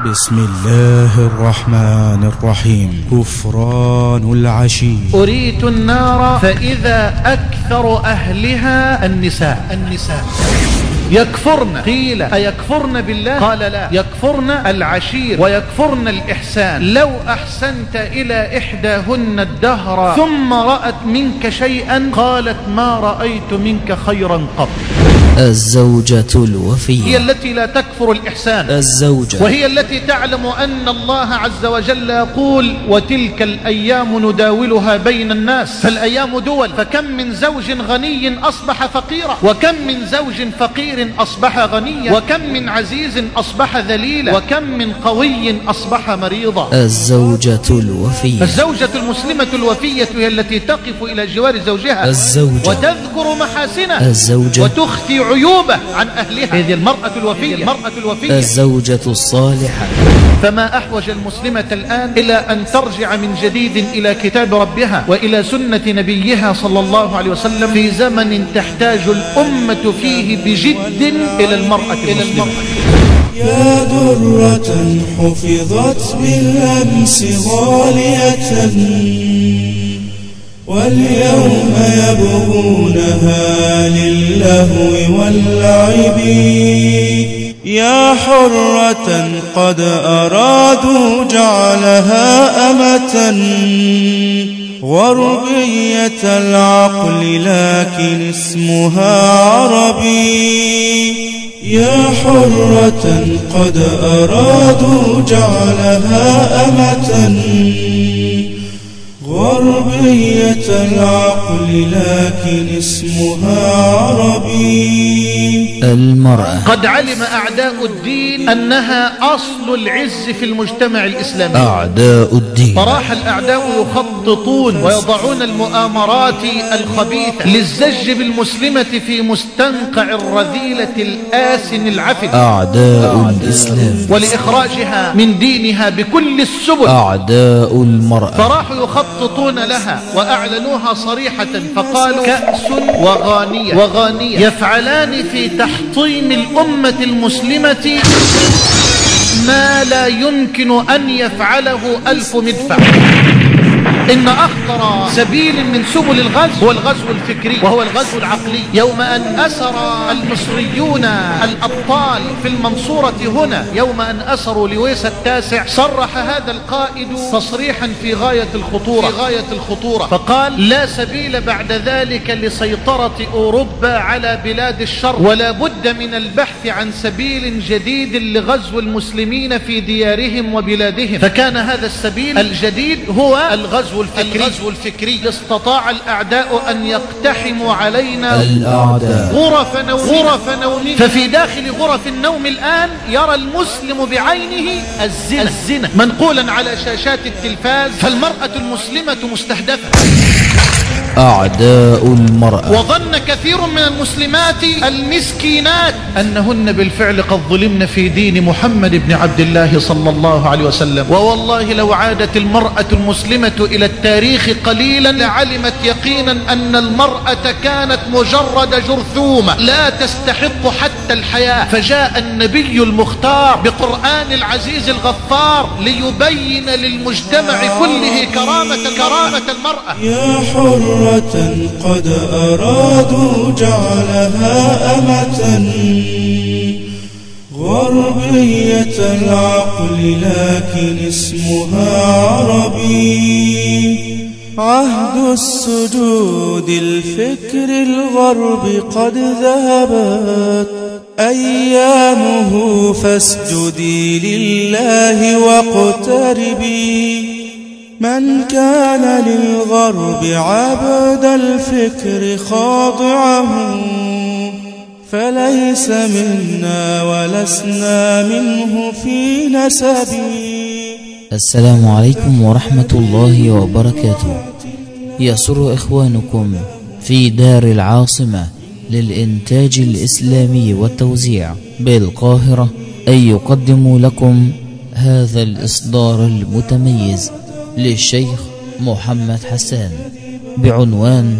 بسم الله الرحمن الرحيم. كفران العشير. أريت النار فإذا أكثر أهلها النساء. يكفرن. قيل أيكفرن بالله؟ قال لا، يكفرن العشير ويكفرن الإحسان. لو أحسنت إلى إحداهن الدهر ثم رأت منك شيئا قالت ما رأيت منك خيرا قط. الزوجة الوفية هي التي لا تكفر الإحسان، الزوجة، وهي التي تعلم أن الله عز وجل يقول وتلك الأيام نداولها بين الناس، فالأيام دول، فكم من زوج غني أصبح فقيرا، وكم من زوج فقير أصبح غنيا، وكم من عزيز أصبح ذليلا، وكم من قوي أصبح مريضا. الزوجة الوفية. الزوجة المسلمة الوفية هي التي تقف إلى جوار زوجها الزوجة، وتذكر محاسنه الزوجة، وتخفي عيوبه عن أهلها. هذه المرأة الوفية. الزوجة الصالحة. فما أحوج المسلمة الآن إلى أن ترجع من جديد إلى كتاب ربها وإلى سنة نبيها صلى الله عليه وسلم في زمن تحتاج الأمة فيه بجد إلى المرأة المسلمة. يا درة حفظت بالأمس غالية واليوم يبغونها للهو واللعب. يا حرة قد أرادوا جعلها أمة غربية العقل لكن اسمها عربي. يا حرة قد أرادوا جعلها أمة غربية العقل لكن اسمها عربي. المرأة. قد علم أعداء الدين أنها أصل العز في المجتمع الإسلامي. أعداء الدين. فراح الأعداء يخططون ويضعون المؤامرات الخبيثة للزج بالمسلمة في مستنقع الرذيلة الآسن العفن. أعداء الإسلام. ولإخراجها من دينها بكل السبل. أعداء المرأة. فراحوا يخططون لها وأعلنوها صريحة فقالوا كأس وغانية يفعلان في تحطيم الأمة المسلمة ما لا يمكن أن يفعله 1000 مدفع. إن أخطر سبيل من سبل الغزو هو الغزو الفكري وهو الغزو العقلي. يوم أن أسر المصريون الأبطال في المنصورة هنا، يوم أن أسروا لويس التاسع، صرح هذا القائد تصريحا في غاية الخطورة فقال لا سبيل بعد ذلك لسيطرة أوروبا على بلاد الشرق، ولا بد من البحث عن سبيل جديد لغزو المسلمين في ديارهم وبلادهم. فكان هذا السبيل الجديد هو الغزو الفكري. استطاع الأعداء أن يقتحموا علينا غرف نوم. ففي داخل غرف النوم الآن يرى المسلم بعينه الزنا منقولا على شاشات التلفاز، فالمرأة المسلمة مستهدفة. أعداء المرأة. وظن كثير من المسلمات المسكينات أنهن بالفعل قد ظلمن في دين محمد بن عبد الله صلى الله عليه وسلم. ووالله لو عادت المرأة المسلمة إلى التاريخ قليلا لعلمت يقينا أن المرأة كانت مجرد جرثومة لا تستحق حتى الحياة. فجاء النبي المختار بقرآن العزيز الغفار ليبين للمجتمع كله كرامة المرأة. يا حرة قد أرادوا جعلها أمة غربية العقل لكن اسمها عربي. عهد السجود الفكر الغرب قد ذهبت أيامه فاسجدي لله واقتربي. من كان للغرب عبد الفكر خاضعه فليس منا ولسنا منه في نسبي. السلام عليكم ورحمة الله وبركاته. يسر إخوانكم في دار العاصمة للإنتاج الإسلامي والتوزيع بالقاهرة أن يقدموا لكم هذا الإصدار المتميز للشيخ محمد حسان بعنوان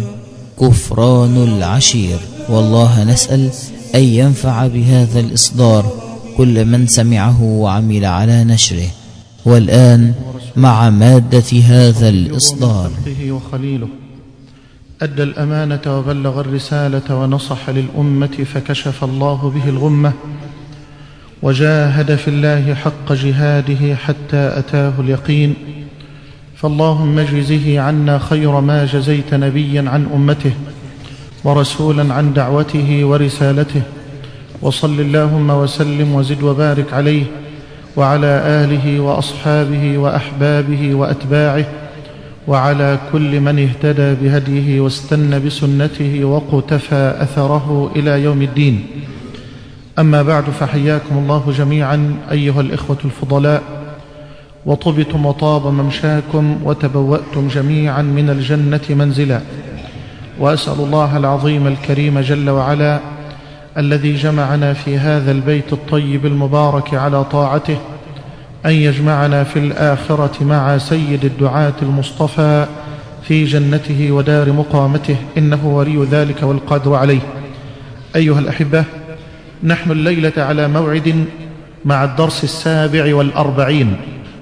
كفران العشير. والله نسأل أن ينفع بهذا الإصدار كل من سمعه وعمل على نشره. والآن مع مادة هذا الإصدار. وخليله أدى الأمانة وبلغ الرسالة ونصح للأمة فكشف الله به الغمة وجاهد في الله حق جهاده حتى أتاه اليقين. فاللهم اجزه عنا خير ما جزيت نبيا عن أمته ورسولا عن دعوته ورسالته، وصل اللهم وسلم وزد وبارك عليه وعلى آله وأصحابه وأحبابه وأتباعه وعلى كل من اهتدى بهديه واستنى بسنته وقتفى أثره إلى يوم الدين. أما بعد، فحياكم الله جميعا أيها الإخوة الفضلاء، وطبتم وطاب ممشاكم وتبوأتم جميعا من الجنة منزلا. وأسأل الله العظيم الكريم جل وعلا الذي جمعنا في هذا البيت الطيب المبارك على طاعته أن يجمعنا في الآخرة مع سيد الدعاة المصطفى في جنته ودار مقامته، إنه ولي ذلك والقادر عليه. أيها الأحبة، نحن الليلة على موعد مع الدرس 47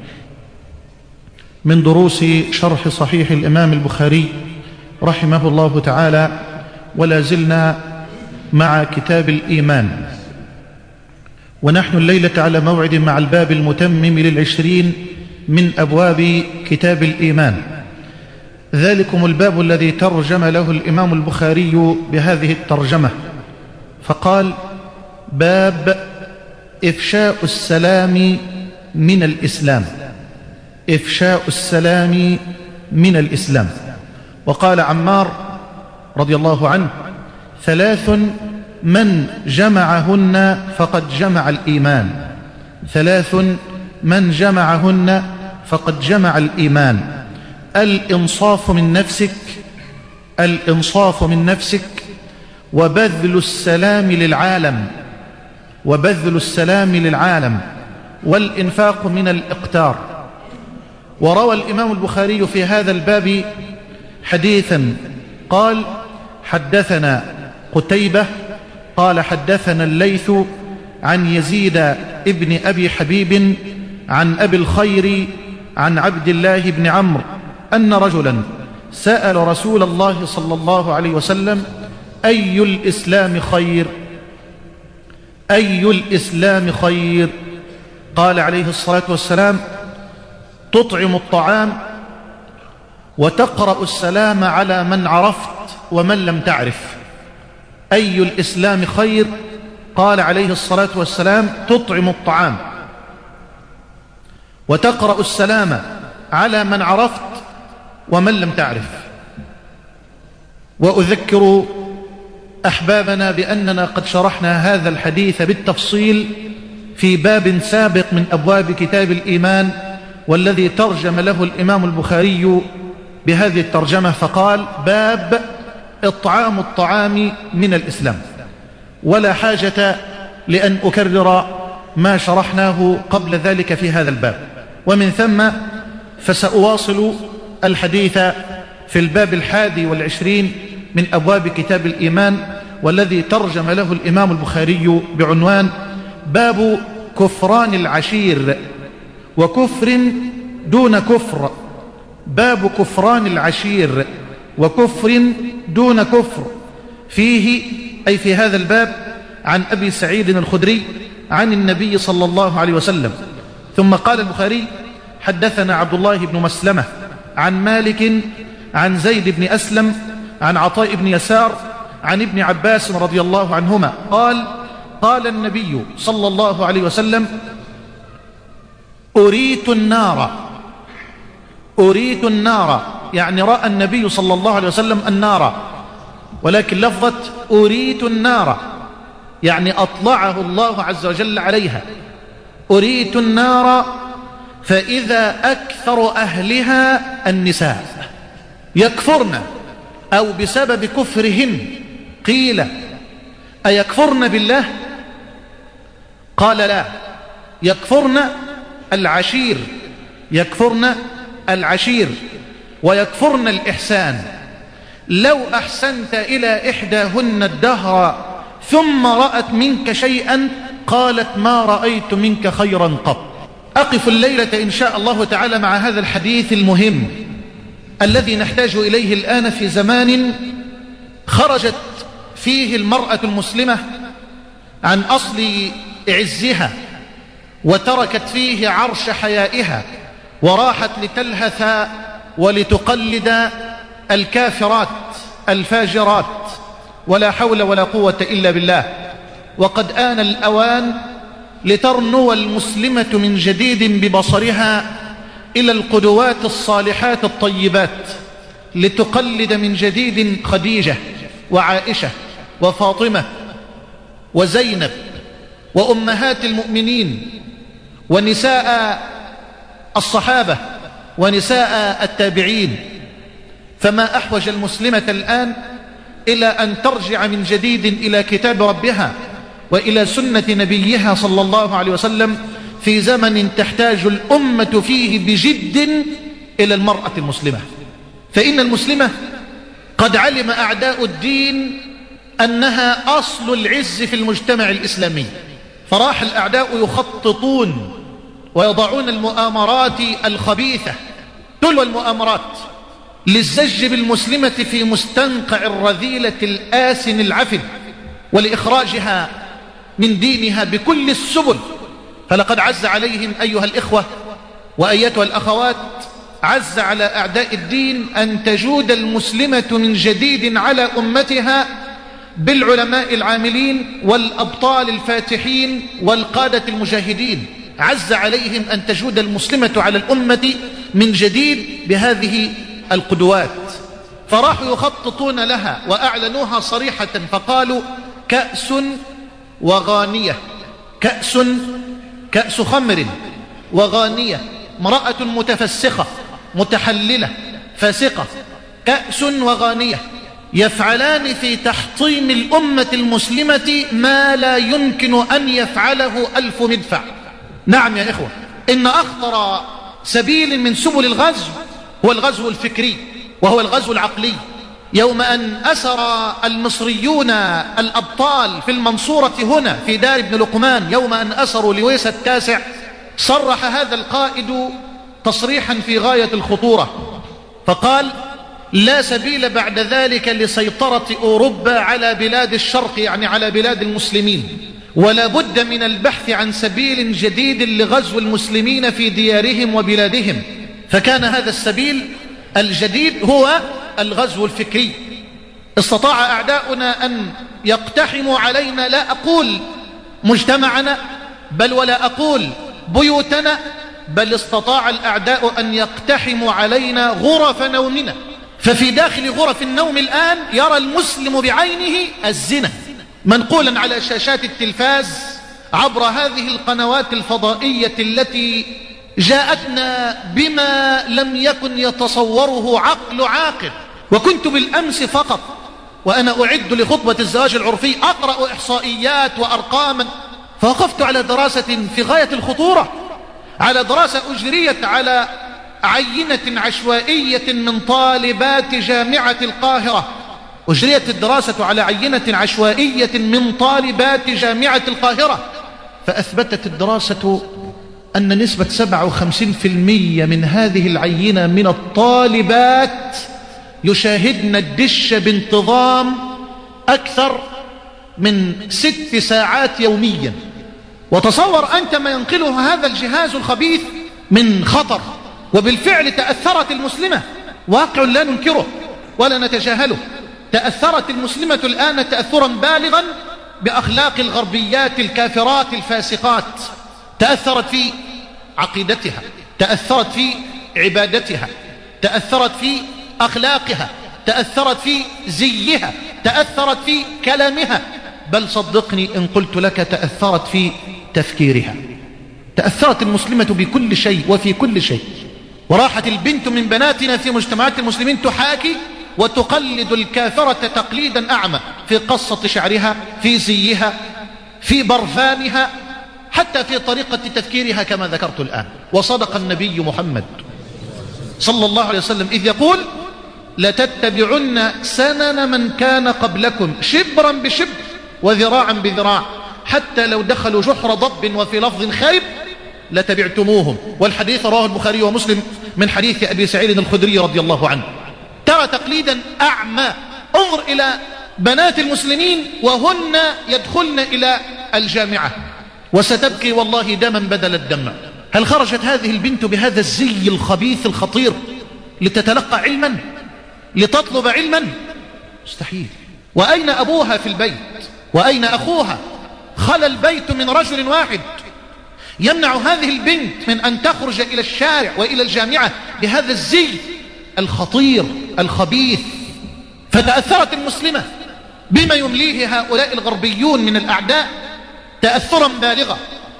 من دروس شرح صحيح الإمام البخاري رحمه الله تعالى، ولا زلنا مع كتاب الإيمان، ونحن الليلة على موعد مع الباب المتمم لل20 من أبواب كتاب الإيمان. ذلكم الباب الذي ترجم له الإمام البخاري بهذه الترجمة، فقال: باب إفشاء السلام من الإسلام. إفشاء السلام من الإسلام. وقال عمار رضي الله عنه: 3 من جمعهن فقد جمع الإيمان. 3 من جمعهن فقد جمع الإيمان: الإنصاف من نفسك، الإنصاف من نفسك، وبذل السلام للعالم، وبذل السلام للعالم، والإنفاق من الإقتار. وروى الإمام البخاري في هذا الباب حديثا قال: حدثنا قتيبة قال حدثنا الليث عن يزيد ابن أبي حبيب عن أبي الخير عن عبد الله بن عمرو أن رجلا سأل رسول الله صلى الله عليه وسلم: أي الإسلام خير؟ أي الإسلام خير؟ قال عليه الصلاة والسلام: تطعم الطعام وتقرأ السلام على من عرفت ومن لم تعرف. أي الإسلام خير؟ قال عليه الصلاة والسلام: تطعم الطعام وتقرأ السلام على من عرفت ومن لم تعرف. وأذكر أحبابنا بأننا قد شرحنا هذا الحديث بالتفصيل في باب سابق من أبواب كتاب الإيمان، والذي ترجم له الإمام البخاري بهذه الترجمة، فقال: باب إطعام الطعام من الإسلام. ولا حاجة لأن أكرر ما شرحناه قبل ذلك في هذا الباب. ومن ثم فسأواصل الحديث في الباب 21 من أبواب كتاب الإيمان، والذي ترجم له الإمام البخاري بعنوان: باب كفران العشير وكفر دون كفر. باب كفران العشير وكفر دون كفر. فيه أي في هذا الباب عن أبي سعيد الخدري عن النبي صلى الله عليه وسلم. ثم قال البخاري: حدثنا عبد الله بن مسلمة عن مالك عن زيد بن أسلم عن عطاء بن يسار عن ابن عباس رضي الله عنهما قال: قال النبي صلى الله عليه وسلم: أريت النار. أريت النار يعني رأى النبي صلى الله عليه وسلم النار، ولكن لفظة أريت النار يعني أطلعه الله عز وجل عليها. أريت النار فإذا أكثر أهلها النساء يكفرن أو بسبب كفرهن. قيل: أيكفرن بالله؟ قال: لا، يكفرن العشير، يكفرن العشير ويكفرن الإحسان. لو أحسنت إلى إحداهن الدهر ثم رأت منك شيئا قالت ما رأيت منك خيرا قط. أقف الليلة إن شاء الله تعالى مع هذا الحديث المهم الذي نحتاج إليه الآن في زمان خرجت فيه المرأة المسلمة عن أصل عزها وتركت فيه عرش حيائها وراحت لتلهث ولتقلد الكافرات الفاجرات، ولا حول ولا قوة إلا بالله. وقد آن الأوان لترنو المسلمة من جديد ببصرها إلى القدوات الصالحات الطيبات، لتقلد من جديد خديجة وعائشة وفاطمة وزينب وأمهات المؤمنين ونساء الصحابة ونساء التابعين. فما أحوج المسلمة الآن إلى أن ترجع من جديد إلى كتاب ربها وإلى سنة نبيها صلى الله عليه وسلم في زمن تحتاج الأمة فيه بجد إلى المرأة المسلمة. فإن المسلمة قد علم أعداء الدين أنها أصل العز في المجتمع الإسلامي، فراح الأعداء يخططون ويضعون المؤامرات الخبيثة تلو المؤامرات للزج بالمسلمة في مستنقع الرذيلة الآسن العفن ولإخراجها من دينها بكل السبل. فلقد عز عليهم أيها الإخوة وأيتها الأخوات، عز على أعداء الدين أن تجود المسلمة من جديد على أمتها بالعلماء العاملين والأبطال الفاتحين والقادة المجاهدين. عز عليهم أن تجود المسلمة على الأمة من جديد بهذه القدوات، فراحوا يخططون لها وأعلنوها صريحة فقالوا كأس وغانية. كأس خمر وغانية، امرأة متفسخة متحللة فاسقة، كأس وغانية يفعلان في تحطيم الأمة المسلمة ما لا يمكن أن يفعله 1000 مدفع. نعم يا إخوة، إن أخطر سبيل من سبل الغزو هو الغزو الفكري وهو الغزو العقلي. يوم أن أسر المصريون الأبطال في المنصورة هنا في دار ابن لقمان، يوم أن أسروا لويس التاسع، صرح هذا القائد تصريحا في غاية الخطورة فقال لا سبيل بعد ذلك لسيطرة أوروبا على بلاد الشرق، يعني على بلاد المسلمين، ولا بد من البحث عن سبيل جديد لغزو المسلمين في ديارهم وبلادهم. فكان هذا السبيل الجديد هو الغزو الفكري. استطاع أعداؤنا أن يقتحموا علينا، لا أقول مجتمعنا بل ولا أقول بيوتنا، بل استطاع الأعداء أن يقتحموا علينا غرف نومنا. ففي داخل غرف النوم الآن يرى المسلم بعينه الزنا منقولا على شاشات التلفاز عبر هذه القنوات الفضائية التي جاءتنا بما لم يكن يتصوره عقل عاقل. وكنت بالأمس فقط وأنا أعد لخطبة الزواج العرفي أقرأ إحصائيات وأرقاما، فوقفت على دراسة في غاية الخطورة، على دراسة أجريت على عينة عشوائية من طالبات جامعة القاهرة. أجريت الدراسة على عينة عشوائية من طالبات جامعة القاهرة، فأثبتت الدراسة أن نسبة 57% من هذه العينة من الطالبات يشاهدن الدش بانتظام أكثر من 6 ساعات يوميا. وتصور أنت ما ينقله هذا الجهاز الخبيث من خطر. وبالفعل تأثرت المسلمة، واقع لا ننكره ولا نتجاهله. تأثرت المسلمة الآن تأثرا بالغا بأخلاق الغربيات الكافرات الفاسقات. تأثرت في عقيدتها، تأثرت في عبادتها، تأثرت في أخلاقها، تأثرت في زيها، تأثرت في كلامها، بل صدقني إن قلت لك تأثرت في تفكيرها. تأثرت المسلمة بكل شيء وفي كل شيء. وراحت البنت من بناتنا في مجتمعات المسلمين تحاكي وتقلد الكافرة تقليدا أعمى في قصة شعرها، في زيها، في برفانها، حتى في طريقة تفكيرها كما ذكرت الآن. وصدق النبي محمد صلى الله عليه وسلم إذ يقول لتتبعن سنن من كان قبلكم شبرا بشبر وذراعا بذراع حتى لو دخلوا جحر ضب وفي لفظ خيب لتبعتموهم. والحديث رواه البخاري ومسلم من حديث أبي سعيد الخدري رضي الله عنه. ترى تقليدا أعمى. انظر إلى بنات المسلمين وهن يدخلن إلى الجامعة وستبكي والله دما بدل الدم. هل خرجت هذه البنت بهذا الزي الخبيث الخطير لتتلقى علما، لتطلب علما؟ مستحيل. وأين أبوها في البيت؟ وأين أخوها؟ خلى البيت من رجل واحد يمنع هذه البنت من أن تخرج إلى الشارع وإلى الجامعة بهذا الزي الخطير الخبيث. فتأثرت المسلمة بما يمليه هؤلاء الغربيون من الأعداء تأثرا بالغا،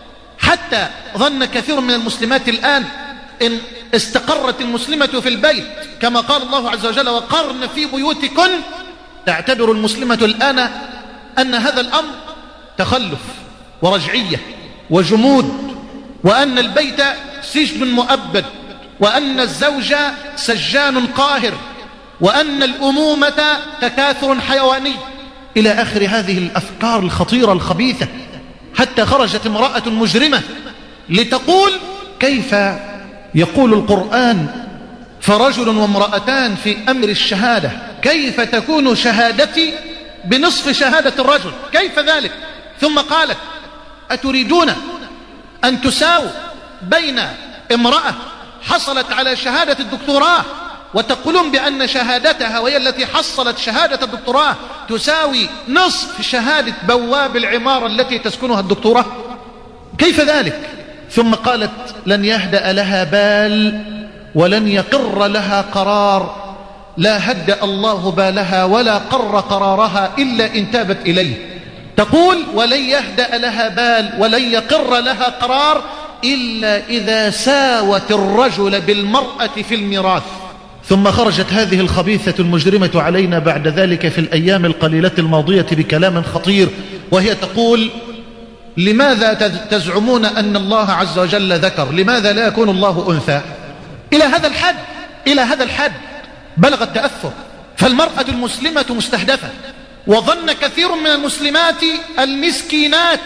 حتى ظن كثير من المسلمات الآن إن استقرت المسلمة في البيت كما قال الله عز وجل وقرن في بيوتكن، تعتبر المسلمة الآن أن هذا الأمر تخلف ورجعية وجمود، وأن البيت سجن مؤبد، وأن الزوج سجان قاهر، وأن الأمومة تكاثر حيواني، إلى آخر هذه الأفكار الخطيرة الخبيثة. حتى خرجت امرأة مجرمة لتقول كيف يقول القرآن فرجل وامرأتان في أمر الشهادة، كيف تكون شهادتي بنصف شهادة الرجل؟ كيف ذلك؟ ثم قالت أتريدون أن تساووا بين امرأة حصلت على شهادة الدكتوراه وتقولون بأن شهادتها وهي التي حصلت شهادة الدكتوراه تساوي نصف شهادة بواب العمارة التي تسكنها الدكتوراه؟ كيف ذلك؟ ثم قالت لن يهدأ لها بال ولن يقر لها قرار، لا هدأ الله بالها ولا قر قرارها إلا إن تابت إليه. تقول ولن يهدأ لها بال ولن يقر لها قرار إلا إذا ساوت الرجل بالمرأة في الميراث. ثم خرجت هذه الخبيثة المجرمة علينا بعد ذلك في الأيام القليلة الماضية بكلام خطير، وهي تقول لماذا تزعمون أن الله عز وجل ذكر، لماذا لا يكون الله أنثى؟ إلى هذا الحد، إلى هذا الحد بلغ التأثر. فالمرأة المسلمة مستهدفة، وظن كثير من المسلمات المسكينات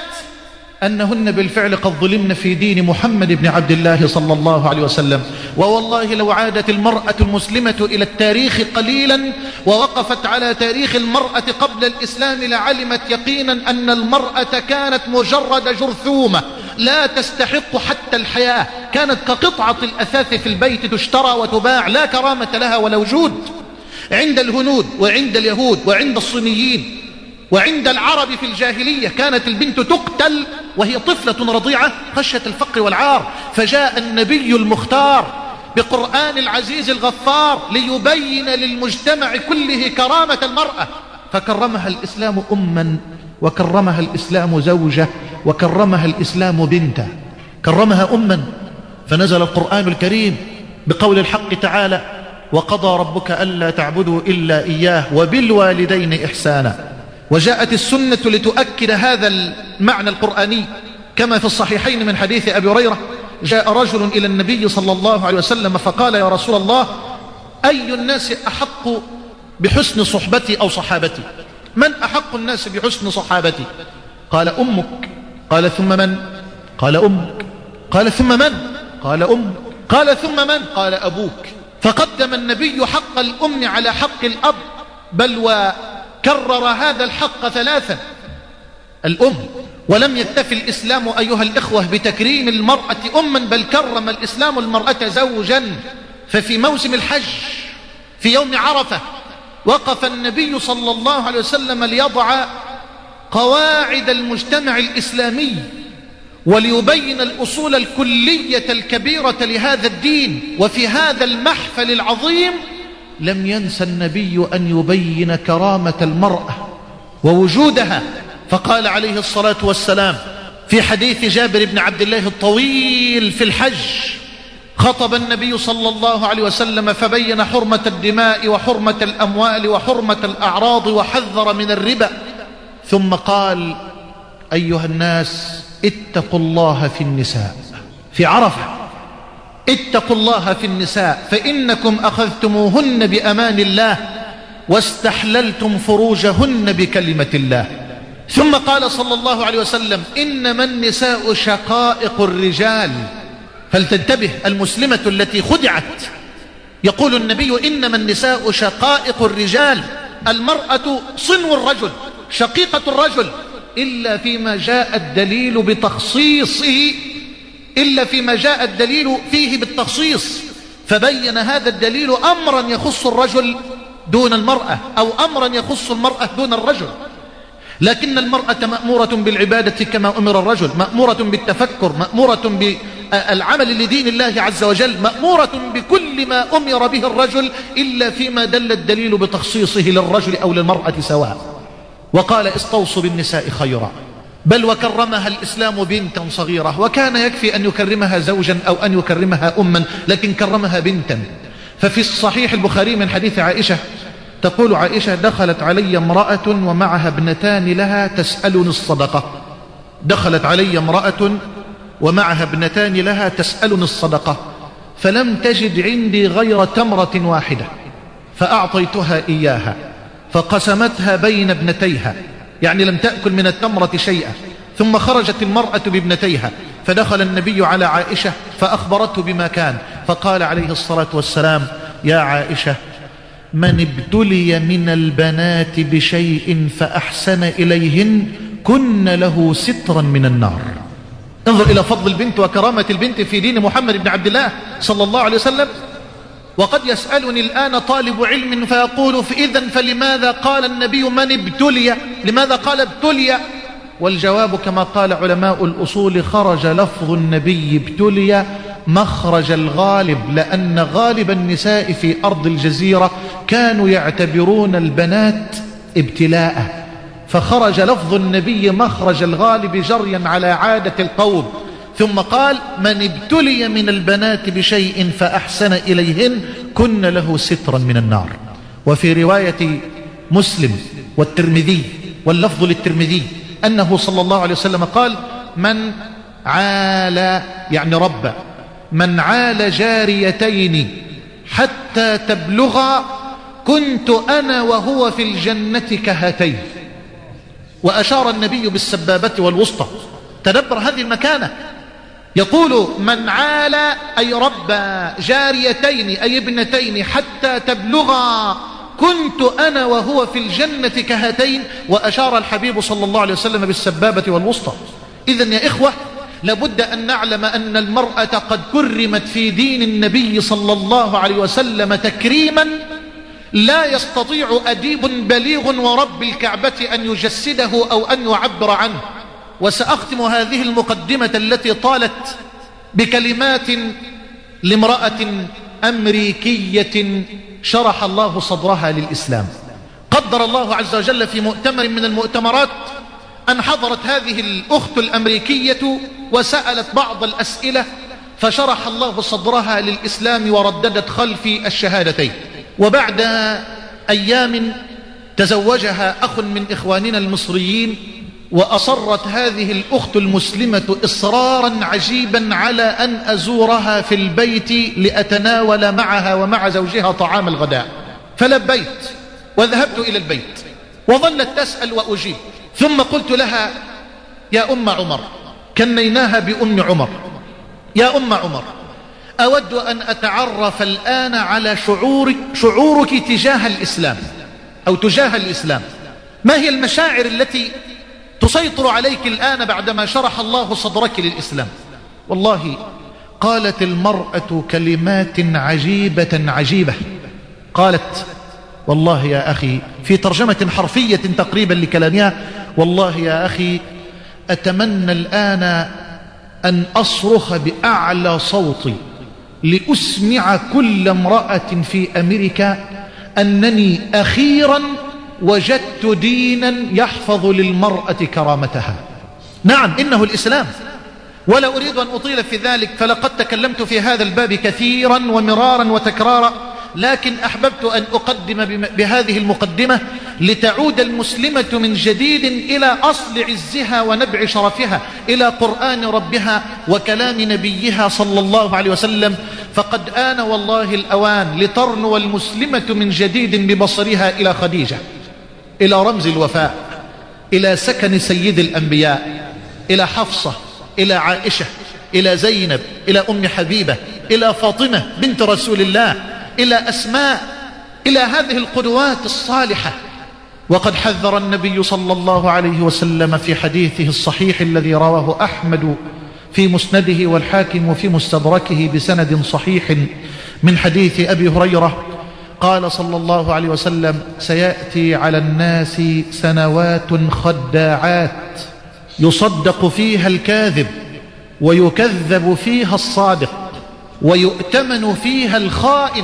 أنهن بالفعل قد ظلمن في دين محمد بن عبد الله صلى الله عليه وسلم. ووالله لو عادت المرأة المسلمة إلى التاريخ قليلا ووقفت على تاريخ المرأة قبل الإسلام لعلمت يقينا أن المرأة كانت مجرد جرثومة لا تستحق حتى الحياة، كانت كقطعة الأثاث في البيت تشترى وتباع، لا كرامة لها ولا وجود. عند الهنود وعند اليهود وعند الصينيين وعند العرب في الجاهلية كانت البنت تقتل وهي طفلة رضيعة خشية الفقر والعار. فجاء النبي المختار بقرآن العزيز الغفار ليبين للمجتمع كله كرامة المرأة، فكرمها الإسلام أما، وكرمها الإسلام زوجة، وكرمها الإسلام بنتا، كرمها أما. فنزل القرآن الكريم بقول الحق تعالى وقضى ربك ألا تعبدوا إلا إياه وبالوالدين إحسانا. وجاءت السنة لتؤكد هذا المعنى القرآني كما في الصحيحين من حديث أبي هريرة جاء رجل إلى النبي صلى الله عليه وسلم فقال يا رسول الله أي الناس أحق بحسن صحبتي أو صحابتي؟ من أحق الناس بحسن صحابتي؟ قال أمك. قال ثم من؟ قال أمك. قال ثم من؟ قال أمك. قال ثم من؟ قال أبوك. فقدم النبي حق الأم على حق الأب، بل وكرر هذا الحق ثلاثا، الأم. ولم يكتفي الإسلام أيها الإخوة بتكريم المرأة أما، بل كرم الإسلام المرأة زوجا. ففي موسم الحج في يوم عرفة وقف النبي صلى الله عليه وسلم ليضع قواعد المجتمع الإسلامي وليبين الأصول الكلية الكبيرة لهذا الدين. وفي هذا المحفل العظيم لم ينسى النبي أن يبين كرامة المرأة ووجودها، فقال عليه الصلاة والسلام في حديث جابر بن عبد الله الطويل في الحج خطب النبي صلى الله عليه وسلم فبين حرمة الدماء وحرمة الأموال وحرمة الأعراض وحذر من الربا، ثم قال أيها الناس اتقوا الله في النساء. في عرفة اتقوا الله في النساء فإنكم أخذتموهن بأمان الله واستحللتم فروجهن بكلمة الله. ثم قال صلى الله عليه وسلم إنما النساء شقائق الرجال. فلتنتبه المسلمة التي خدعت. يقول النبي إنما النساء شقائق الرجال، المرأة صنو الرجل، شقيقة الرجل، إلا فيما جاء الدليل بتخصيصه، إلا فيما جاء الدليل فيه بالتخصيص، فبين هذا الدليل أمرا يخص الرجل دون المرأة، أو أمرا يخص المرأة دون الرجل. لكن المرأة مأمورة بالعبادة كما أمر الرجل، مأمورة بالتفكر، مأمورة بالعمل لدين الله عز وجل، مأمورة بكل ما أمر به الرجل إلا فيما دل الدليل بتخصيصه للرجل أو للمرأة سواء. وقال استوصوا بالنساء خيرا، بل وكرمها الإسلام بنتا صغيرة، وكان يكفي أن يكرمها زوجا أو أن يكرمها أما، لكن كرمها بنتا. ففي الصحيح البخاري من حديث عائشة تقول عائشة دخلت علي امرأة ومعها ابنتان لها تسألني الصدقة. دخلت علي امرأة ومعها ابنتان لها تسألني الصدقة، فلم تجد عندي غير تمرة واحدة فأعطيتها إياها فقسمتها بين ابنتيها، يعني لم تأكل من التمرة شيئا. ثم خرجت المرأة بابنتيها فدخل النبي على عائشة فأخبرته بما كان، فقال عليه الصلاة والسلام يا عائشة من ابتلي من البنات بشيء فأحسن إليهن كن له سترا من النار. انظر إلى فضل البنت وكرامة البنت في دين محمد بن عبد الله صلى الله عليه وسلم. وقد يسألني الآن طالب علم فيقول إذن فلماذا قال النبي من ابتلي؟ لماذا قال ابتلي؟ والجواب كما قال علماء الأصول خرج لفظ النبي ابتلي مخرج الغالب، لأن غالب النساء في أرض الجزيرة كانوا يعتبرون البنات ابتلاء، فخرج لفظ النبي مخرج الغالب جريا على عادة القوم. ثم قال من ابتلي من البنات بشيء فأحسن إليهن كن له سترا من النار. وفي رواية مسلم والترمذي واللفظ للترمذي أنه صلى الله عليه وسلم قال من عال، يعني رب، من عال جاريتين حتى تبلغا كنت أنا وهو في الجنة كهاتين. وأشار النبي بالسبابة والوسطى. تدبر هذه المكانة. يقول من عال أي ربى جاريتين أي ابنتين حتى تبلغا كنت أنا وهو في الجنة كهاتين، وأشار الحبيب صلى الله عليه وسلم بالسبابة والوسطى. إذن يا إخوة لابد أن نعلم أن المرأة قد كرمت في دين النبي صلى الله عليه وسلم تكريما لا يستطيع أديب بليغ ورب الكعبة أن يجسده أو أن يعبر عنه. وسأختم هذه المقدمة التي طالت بكلمات لامرأة أمريكية شرح الله صدرها للإسلام. قدر الله عز وجل في مؤتمر من المؤتمرات أن حضرت هذه الأخت الأمريكية وسألت بعض الأسئلة، فشرح الله صدرها للإسلام ورددت خلف الشهادتين. وبعد أيام تزوجها أخ من إخواننا المصريين، وأصرت هذه الأخت المسلمة إصرارا عجيبا على أن أزورها في البيت لأتناول معها ومع زوجها طعام الغداء، فلبيت وذهبت إلى البيت وظلت تسأل وأجيب. ثم قلت لها يا أم عمر، كنيناها بأم عمر، يا أم عمر أود أن أتعرف الآن على شعورك تجاه الإسلام أو تجاه الإسلام. ما هي المشاعر التي تسيطر عليك الآن بعدما شرح الله صدرك للإسلام؟ والله قالت المرأة كلمات عجيبة عجيبة. قالت والله يا أخي، في ترجمة حرفية تقريبا لكلامها، والله يا أخي أتمنى الآن أن أصرخ بأعلى صوتي لأسمع كل امرأة في أمريكا أنني أخيرا وجدت دينا يحفظ للمرأة كرامتها. نعم إنه الإسلام، ولا أريد أن أطيل في ذلك، فلقد تكلمت في هذا الباب كثيرا ومرارا وتكرارا، لكن أحببت أن أقدم بهذه المقدمة لتعود المسلمة من جديد إلى أصل عزها ونبع شرفها، إلى قرآن ربها وكلام نبيها صلى الله عليه وسلم. فقد آن والله الأوان لترنو المسلمة من جديد ببصرها إلى خديجة، إلى رمز الوفاء، إلى سكن سيد الأنبياء، إلى حفصة، إلى عائشة، إلى زينب، إلى أم حبيبة، إلى فاطمة بنت رسول الله، إلى أسماء، إلى هذه القدوات الصالحة. وقد حذر النبي صلى الله عليه وسلم في حديثه الصحيح الذي رواه أحمد في مسنده والحاكم في مستدركه بسند صحيح من حديث أبي هريرة قال صلى الله عليه وسلم: سيأتي على الناس سنوات خداعات يصدق فيها الكاذب ويكذب فيها الصادق ويؤتمن فيها الخائن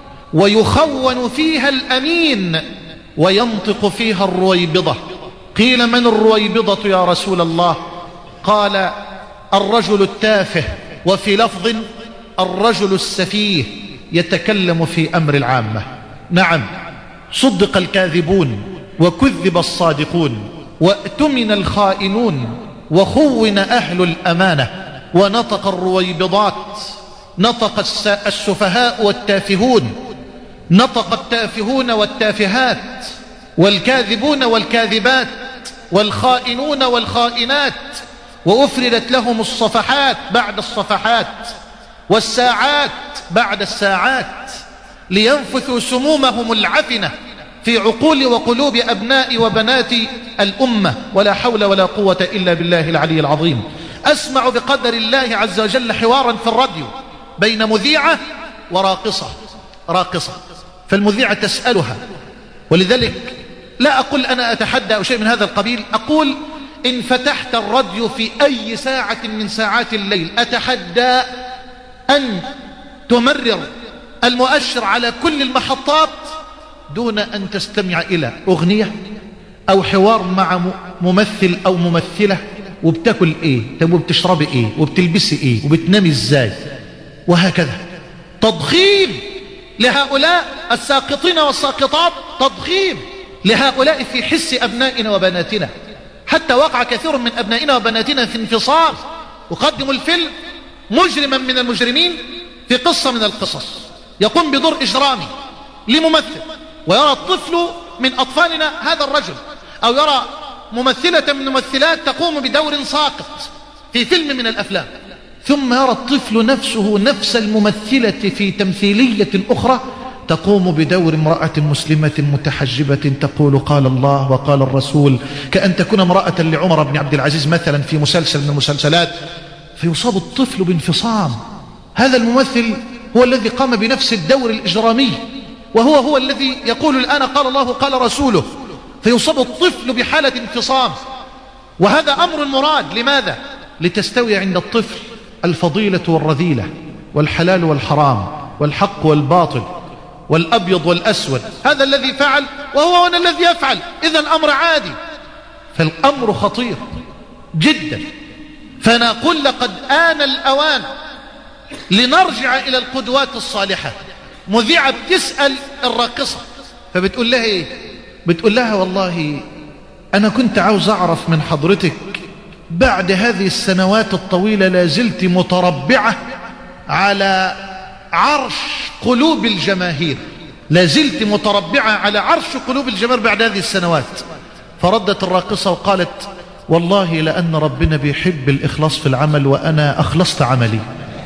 ويخون فيها الأمين وينطق فيها الرويبضة. قيل: من الرويبضة يا رسول الله؟ قال: الرجل التافه، وفي لفظ: الرجل السفيه يتكلم في أمر العامة. نعم، صدق الكاذبون وكذب الصادقون وأتمن الخائنون وخون أهل الأمانة ونطق الرويبضات، نطق السفهاء والتافهون، نطق التافهون والتافهات والكاذبون والكاذبات والخائنون والخائنات، وأفردت لهم الصفحات بعد الصفحات والساعات بعد الساعات لينفثوا سمومهم العفنة في عقول وقلوب أبناء وبنات الأمة. ولا حول ولا قوة إلا بالله العلي العظيم. أسمع بقدر الله عز وجل حوارا في الراديو بين مذيعة وراقصة، فالمذيعة تسألها، ولذلك لا أقول أنا أتحدى أو شيء من هذا القبيل، أقول إن فتحت الراديو في أي ساعة من ساعات الليل أتحدى أن تمرر المؤشر على كل المحطات دون أن تستمع إلى أغنية أو حوار مع ممثل أو ممثلة، وبتاكل إيه، طب وبتشربي إيه، وبتلبسي إيه، وبتنامي إزاي، وهكذا. تضخيم لهؤلاء الساقطين والساقطات، تضخيم لهؤلاء في حس أبنائنا وبناتنا. حتى وقع كثير من أبنائنا وبناتنا في انفصام، وقدموا الفيلم مجرما من المجرمين في قصة من القصص، يقوم بدور إجرامي لممثل، ويرى الطفل من أطفالنا هذا الرجل، أو يرى ممثلة من الممثلات تقوم بدور ساقط في فيلم من الأفلام، ثم يرى الطفل نفسه نفس الممثلة في تمثيلية أخرى تقوم بدور امرأة مسلمة متحجبة تقول قال الله وقال الرسول، كأن تكون امرأة لعمر بن عبد العزيز مثلا في مسلسل من المسلسلات، فيصاب الطفل بانفصام. هذا الممثل هو الذي قام بنفس الدور الإجرامي، وهو الذي يقول الآن قال الله قال رسوله، فيصاب الطفل بحالة انفصام. وهذا أمر مراد. لماذا؟ لتستوي عند الطفل الفضيلة والرذيلة والحلال والحرام والحق والباطل والأبيض والأسود. هذا الذي فعل وهو هنا الذي يفعل، إذا الأمر عادي. فالأمر خطير جدا. فنقول لقد آن الأوان لنرجع إلى القدوات الصالحة. مذيعة بتسأل الراقصة فبتقول لها إيه؟ بتقول لها والله أنا كنت عاوز أعرف من حضرتك بعد هذه السنوات الطويلة لازلت متربعة على عرش قلوب الجماهير، لازلت متربعة على عرش قلوب الجماهير بعد هذه السنوات. فردت الراقصة وقالت والله لأن ربنا بيحب الإخلاص في العمل، وأنا أخلصت عملي،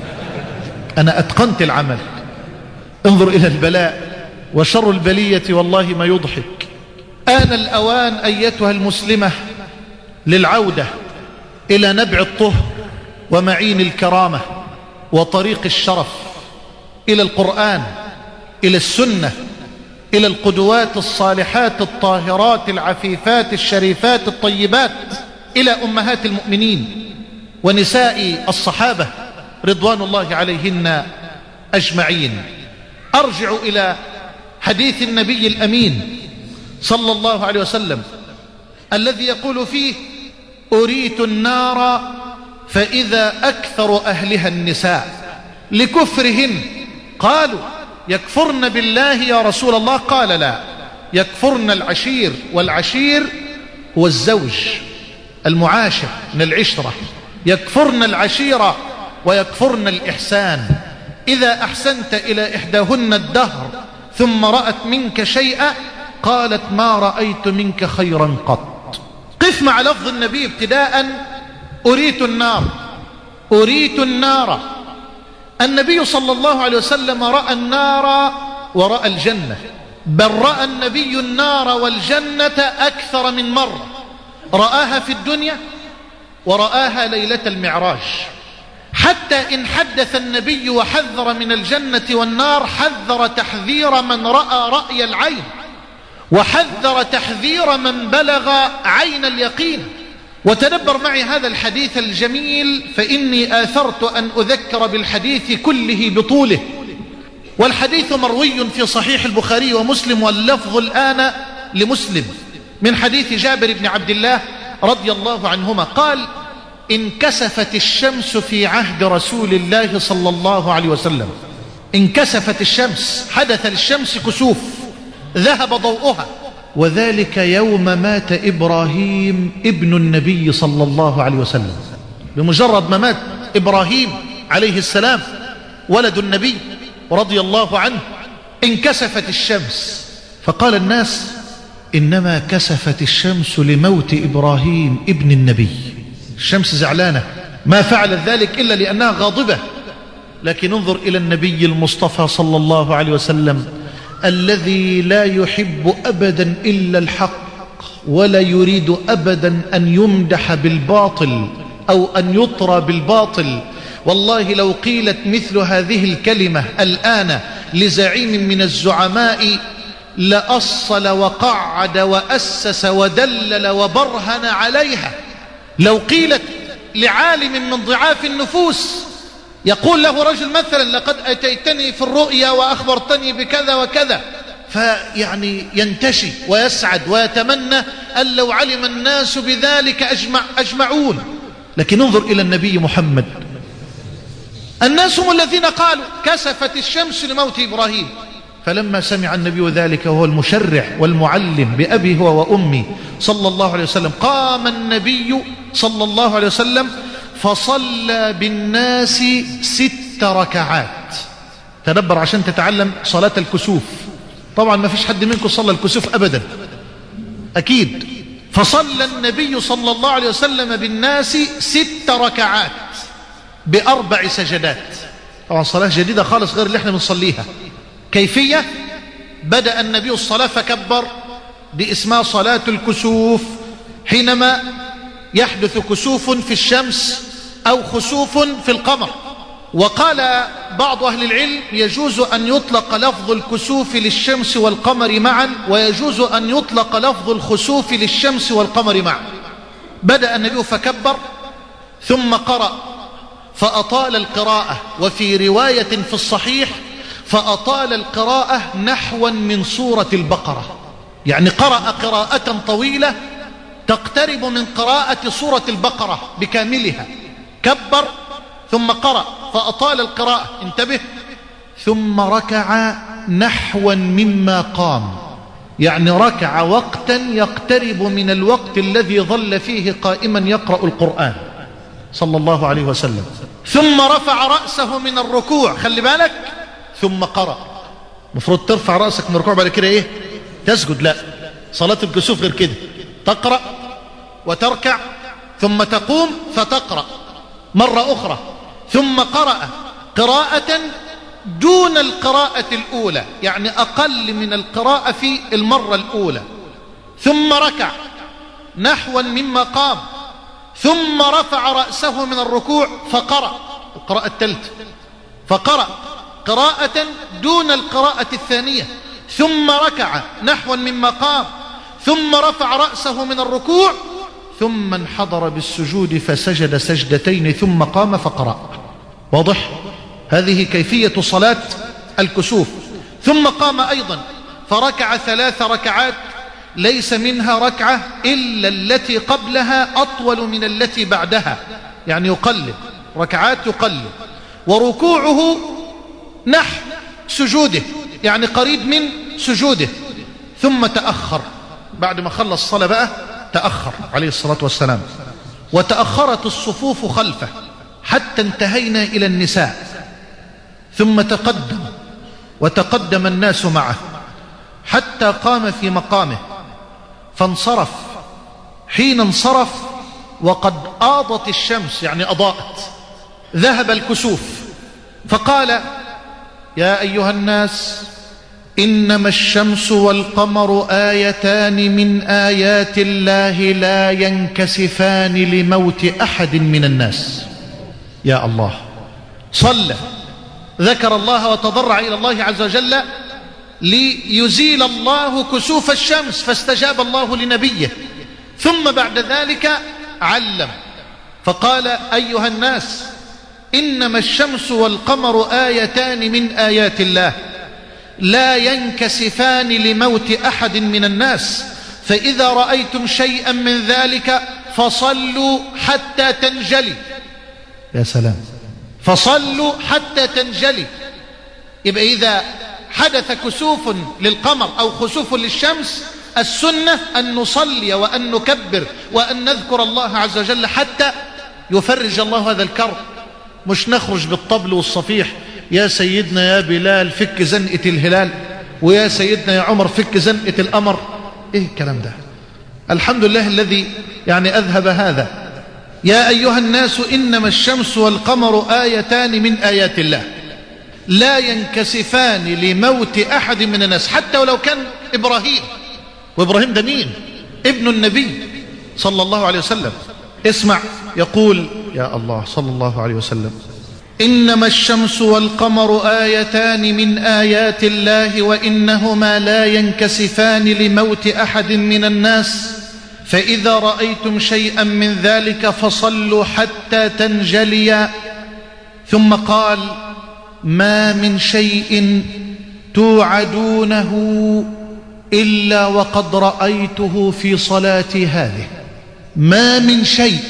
أنا أتقنت العمل. انظر إلى البلاء وشر البلية والله ما يضحك. آن الأوان أيتها المسلمة للعودة إلى نبع الطهر ومعين الكرامة وطريق الشرف، إلى القرآن، إلى السنة، إلى القدوات الصالحات الطاهرات العفيفات الشريفات الطيبات، إلى أمهات المؤمنين ونساء الصحابة رضوان الله عليهن أجمعين. أرجع إلى حديث النبي الأمين صلى الله عليه وسلم الذي يقول فيه أريت النار فإذا أكثر أهلها النساء لكفرهن. قالوا يكفرن بالله يا رسول الله؟ قال لا، يكفرن العشير، والعشير هو الزوج المعاشر من العشرة. يكفرن العشيرة ويكفرن الإحسان. إذا أحسنت إلى إحداهن الدهر ثم رأت منك شيئا قالت ما رأيت منك خيرا قط. قف مع لفظ النبي ابتداء: أريت النار، أريت النار. النبي صلى الله عليه وسلم رأى النار ورأى الجنة، بل رأى النبي النار والجنة أكثر من مرة، رآها في الدنيا ورآها ليلة المعراج. حتى إن حدث النبي وحذر من الجنة والنار حذر تحذير من رأى رأي العين، وحذر تحذير من بلغ عين اليقين. وتدبر معي هذا الحديث الجميل، فإني آثرت أن أذكر بالحديث كله بطوله. والحديث مروي في صحيح البخاري ومسلم، واللفظ الآن لمسلم، من حديث جابر بن عبد الله رضي الله عنهما قال: انكسفت الشمس في عهد رسول الله صلى الله عليه وسلم. انكسفت الشمس، حدث للشمس كسوف، ذهب ضوءها، وذلك يوم مات إبراهيم ابن النبي صلى الله عليه وسلم. بمجرد ما مات إبراهيم عليه السلام ولد النبي رضي الله عنه انكسفت الشمس، فقال الناس: إنما كسفت الشمس لموت إبراهيم ابن النبي. الشمس زعلانة، ما فعلت ذلك إلا لأنها غاضبة. لكن انظر إلى النبي المصطفى صلى الله عليه وسلم الذي لا يحب أبدا إلا الحق، ولا يريد أبدا أن يمدح بالباطل أو أن يطرى بالباطل. والله لو قيلت مثل هذه الكلمة الآن لزعيم من الزعماء لأصل وقعد وأسس ودلل وبرهن عليها. لو قيلت لعالم من ضعاف النفوس، يقول له رجل مثلا: لقد أتيتني في الرؤيا وأخبرتني بكذا وكذا، فيعني ينتشي ويسعد ويتمنى أن لو علم الناس بذلك أجمعون. لكن انظر إلى النبي محمد، الناس هم الذين قالوا كسفت الشمس لموت إبراهيم. فلما سمع النبي ذلك وهو المشرع والمعلم بأبي هو وأمي صلى الله عليه وسلم، قام النبي صلى الله عليه وسلم فصلى بالناس 6 ركعات. تدبر عشان تتعلم صلاة الكسوف. طبعا ما فيش حد منكم صلى الكسوف أبدا أكيد. فصلى النبي صلى الله عليه وسلم بالناس 6 ركعات ب4 سجدات. طبعا صلاة جديدة خالص غير اللي احنا بنصليها. كيفية: بدأ النبي الصلاة فكبر، دي اسمها صلاة الكسوف، حينما يحدث كسوف في الشمس أو خسوف في القمر. وقال بعض أهل العلم: يجوز أن يطلق لفظ الكسوف للشمس والقمر معا، ويجوز أن يطلق لفظ الخسوف للشمس والقمر معا. بدأ النبي فكبر ثم قرأ فأطال القراءة، وفي رواية في الصحيح فأطال القراءة نحوا من سورة البقرة، يعني قرأ قراءة طويلة تقترب من قراءة سورة البقرة بكاملها. كبر ثم قرأ فأطال القراءة، انتبه، ثم ركع نحوا مما قام، يعني ركع وقتا يقترب من الوقت الذي ظل فيه قائما يقرأ القرآن صلى الله عليه وسلم. ثم رفع رأسه من الركوع، خلي بالك، ثم قرأ. مفروض ترفع رأسك من الركوع بعد كده ايه؟ تسجد. لا، صلاة الكسوف غير كده، تقرأ وتركع ثم تقوم فتقرأ مرة أخرى، ثم قرأ قراءة دون القراءة الأولى، يعني أقل من القراءة في المرة الأولى، ثم ركع نحوا مما قام، ثم رفع رأسه من الركوع فقرأ القراءة الثالثة، فقرأ قراءة دون القراءة الثانية، ثم ركع نحوا مما قام، ثم رفع رأسه من الركوع، ثم انحدر بالسجود فسجد سجدتين، ثم قام فقرأ. واضح؟ هذه كيفية صلاة الكسوف. ثم قام أيضا فركع 3 ركعات، ليس منها ركعة إلا التي قبلها أطول من التي بعدها، يعني يقلب ركعات، يقلب، وركوعه نحو سجوده، يعني قريب من سجوده. ثم تأخر، بعد ما خلص الصلاة بقى تأخر عليه الصلاة والسلام، وتأخرت الصفوف خلفه حتى انتهينا إلى النساء، ثم تقدم وتقدم الناس معه حتى قام في مقامه، فانصرف حين انصرف وقد آضت الشمس، يعني أضاءت، ذهب الكسوف، فقال: يا أيها الناس، إنما الشمس والقمر آيتان من آيات الله لا ينكسفان لموت أحد من الناس. يا الله، صلى، ذكر الله وتضرع إلى الله عز وجل ليزيل الله كسوف الشمس، فاستجاب الله لنبيه. ثم بعد ذلك علم فقال: أيها الناس، إنما الشمس والقمر آيتان من آيات الله لا ينكسفان لموت أحد من الناس، فإذا رأيتم شيئا من ذلك فصلوا حتى تنجلي. يا سلام، فصلوا حتى تنجلي. يبقى إذا حدث كسوف للقمر أو خسوف للشمس، السنة أن نصلي وأن نكبر وأن نذكر الله عز وجل حتى يفرج الله هذا الكرب، مش نخرج بالطبل والصفيح: يا سيدنا يا بلال فك زنقة الهلال، ويا سيدنا يا عمر فك زنقة القمر. ايه الكلام ده؟ الحمد لله الذي يعني أذهب هذا. يا أيها الناس، إنما الشمس والقمر آيتان من آيات الله لا ينكسفان لموت أحد من الناس، حتى ولو كان إبراهيم. وإبراهيم ده مين؟ ابن النبي صلى الله عليه وسلم. اسمع، يقول يا الله صلى الله عليه وسلم: إنما الشمس والقمر آيتان من آيات الله وإنهما لا ينكسفان لموت أحد من الناس، فإذا رأيتم شيئا من ذلك فصلوا حتى تنجليا. ثم قال: ما من شيء توعدونه إلا وقد رأيته في صلاتي هذه. ما من شيء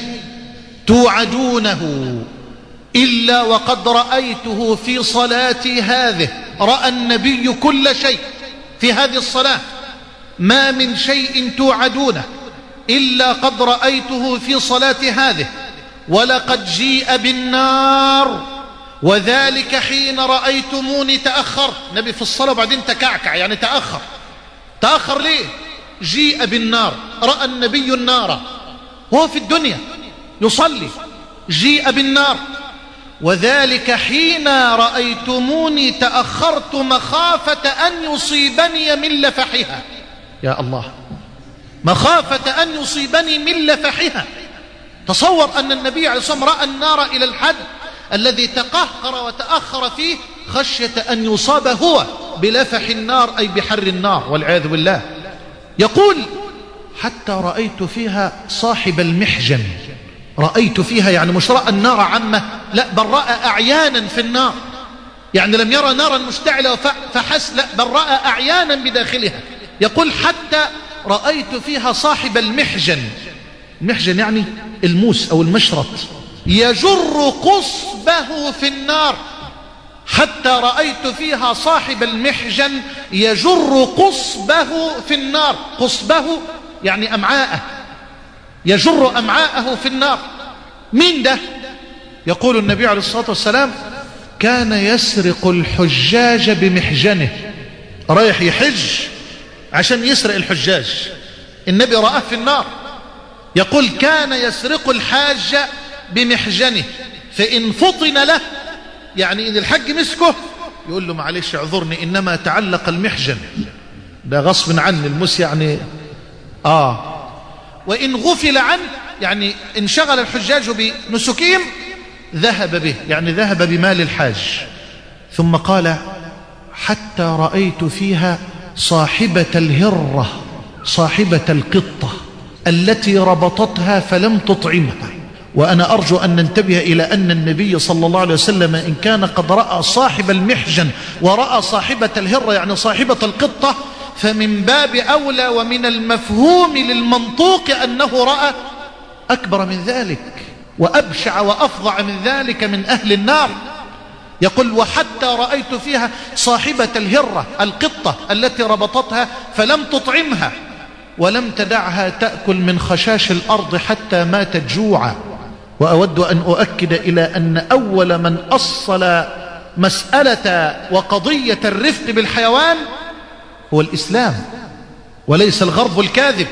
توعدونه إلا وقد رأيته في صلاتي هذه. رأى النبي كل شيء في هذه الصلاة. ما من شيء توعدونه إلا قد رأيته في صلاتي هذه. ولقد جيء بالنار وذلك حين رأيتموني تأخرت. نبي في الصلاة وبعدين تكعكع، يعني تأخر ليه؟ جيء بالنار، رأى النبي النار وهو في الدنيا يصلي. جيء بالنار وذلك حين رأيتموني تأخرت مخافة أن يصيبني من لفحها. يا الله، مخافة أن يصيبني من لفحها. تصور أن النبي عليه الصلاة والسلام رأى النار إلى الحد الذي تقهقر وتأخر فيه خشية أن يصاب هو بلفح النار، أي بحر النار والعياذ بالله. يقول: حتى رأيت فيها صاحب المحجن. رأيت فيها يعني مش رأى النار عامة، لا، بل رأى أعيانا في النار، يعني لم يرى نارا مشتعلة فحس، لا، بل رأى أعيانا بداخلها. يقول: حتى رأيت فيها صاحب المحجن. المحجن يعني الموس أو المشرط، يجر قصبه في النار. حتى رأيت فيها صاحب المحجن يجر قصبه في النار. قصبه يعني أمعاءه، يجر أمعاءه في النار. مين ده؟ يقول النبي عليه الصلاة والسلام: كان يسرق الحجاج بمحجنه. رايح يحج عشان يسرق الحجاج، النبي رآه في النار. يقول: كان يسرق الحاج بمحجنه، فإن فطن له، يعني إن الحج مسكه يقول له: معلش اعذرني، إنما تعلق المحجن، ده غصب عني المس، يعني وإن غفل عنه، يعني انشغل الحجاج بنسكهم، ذهب به، يعني ذهب بمال الحاج. ثم قال: حتى رأيت فيها صاحبة الهرة، صاحبة القطة التي ربطتها فلم تطعمها. وأنا أرجو أن ننتبه إلى أن النبي صلى الله عليه وسلم إن كان قد رأى صاحب المحجن ورأى صاحبة الهرة يعني صاحبة القطة، فمن باب أولى ومن المفهوم للمنطوق أنه رأى أكبر من ذلك وأبشع وأفظع من ذلك من أهل النار. يقول: وحتى رأيت فيها صاحبة الهرة القطة التي ربطتها فلم تطعمها ولم تدعها تأكل من خشاش الأرض حتى ماتت جوعا. وأود أن أؤكد إلى أن أول من أصل مسألة وقضية الرفق بالحيوان هو الإسلام وليس الغرب الكاذب.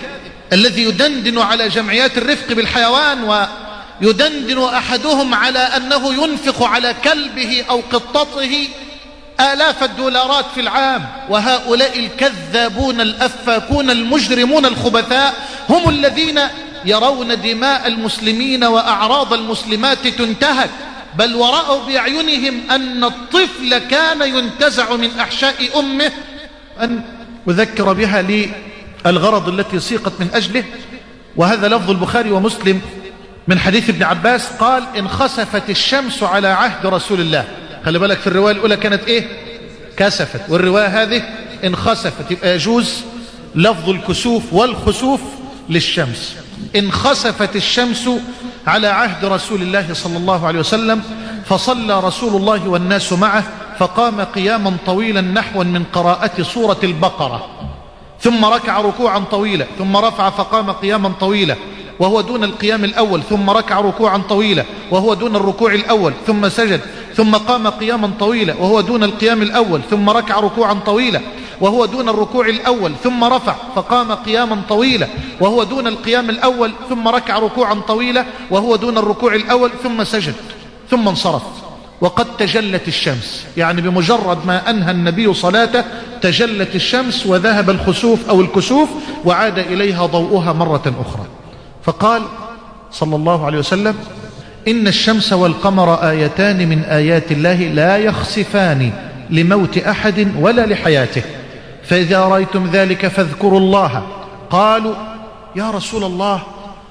الذي يدندن على جمعيات الرفق بالحيوان، ويدندن أحدهم على أنه ينفق على كلبه أو قطته آلاف الدولارات في العام. وهؤلاء الكذابون الأفاكون المجرمون الخبثاء هم الذين يرون دماء المسلمين وأعراض المسلمات تنتهك، بل ورأوا بأعينهم أن الطفل كان ينتزع من أحشاء أمه. أن أذكر بها للغرض التي سيقت من أجله، وهذا لفظ البخاري ومسلم من حديث ابن عباس قال: انخسفت الشمس على عهد رسول الله. خلي بالك، في الرواية الأولى كانت إيه؟ كسفت، والرواية هذه انخسفت، يبقى يجوز لفظ الكسوف والخسوف للشمس. انخسفت الشمس على عهد رسول الله صلى الله عليه وسلم، فصلى رسول الله والناس معه، فقام قياما طويلا نحوا من قراءة سورة البقرة، ثم ركع ركوعا طويلا، ثم رفع فقام قياما طويلا وهو دون القيام الأول، ثم ركع ركوعا طويلا وهو دون الركوع الأول، ثم سجد، ثم قام قياما طويلا وهو دون القيام الأول، ثم ركع ركوعا طويلا وهو دون الركوع الأول، ثم رفع فقام قياما طويلا وهو دون القيام الأول، ثم ركع ركوعا طويلا وهو دون الركوع الأول، ثم سجد، ثم انصرف وقد تجلت الشمس. يعني بمجرد ما أنهى النبي صلاته تجلت الشمس وذهب الخسوف أو الكسوف وعاد إليها ضوءها مرة أخرى. فقال صلى الله عليه وسلم: إن الشمس والقمر آيتان من آيات الله لا يخسفان لموت أحد ولا لحياته، فإذا رأيتم ذلك فاذكروا الله. قالوا: يا رسول الله،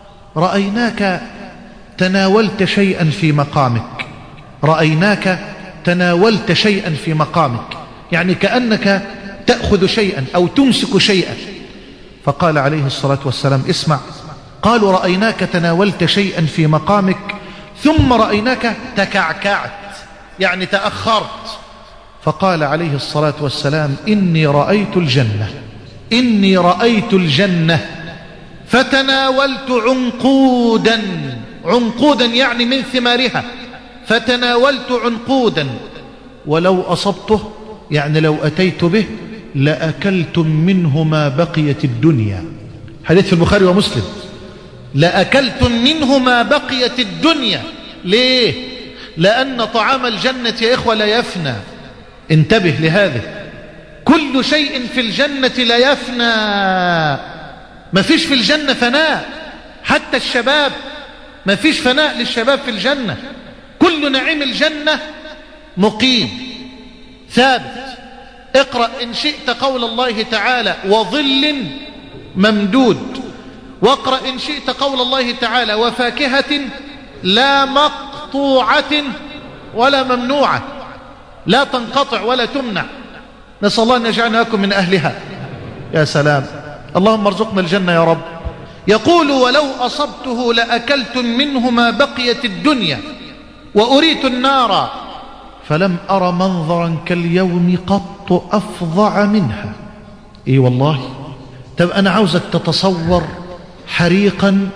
رأيناك تناولت شيئا في مقامك، رأيناك تناولت شيئا في مقامك، يعني كأنك تأخذ شيئا أو تمسك شيئا. فقال عليه الصلاة والسلام: اسمع. قالوا: رأيناك تناولت شيئا في مقامك، ثم رأيناك تكعكعت، يعني تأخرت. فقال عليه الصلاة والسلام: إني رأيت الجنة، إني رأيت الجنة فتناولت عنقودا، عنقودا يعني من ثمارها، فتناولت عنقودا ولو أصبته، يعني لو أتيت به لأكلتم منه ما بقيت الدنيا. حديث في البخاري ومسلم. لأكلتم منه ما بقيت الدنيا. ليه؟ لأن طعام الجنة يا إخوة لا يفنى. انتبه لهذا، كل شيء في الجنة لا يفنى، ما فيش في الجنة فناء، حتى الشباب ما فيش فناء للشباب في الجنة. كل نعيم الجنة مقيم ثابت. اقرأ إن شئت قول الله تعالى: وظل ممدود، واقرأ إن شئت قول الله تعالى: وفاكهة لا مقطوعة ولا ممنوعة، لا تنقطع ولا تمنع. نسأل الله أن يجعلنا لكم من أهلها. يا سلام، اللهم ارزقنا الجنة يا رب. يقول: ولو أصبته لأكلت منه ما بقيت الدنيا، وأريت النار فلم أر منظرا كاليوم قط أفظع منها. إيه والله. طب أنا عاوزك تتصور حريقا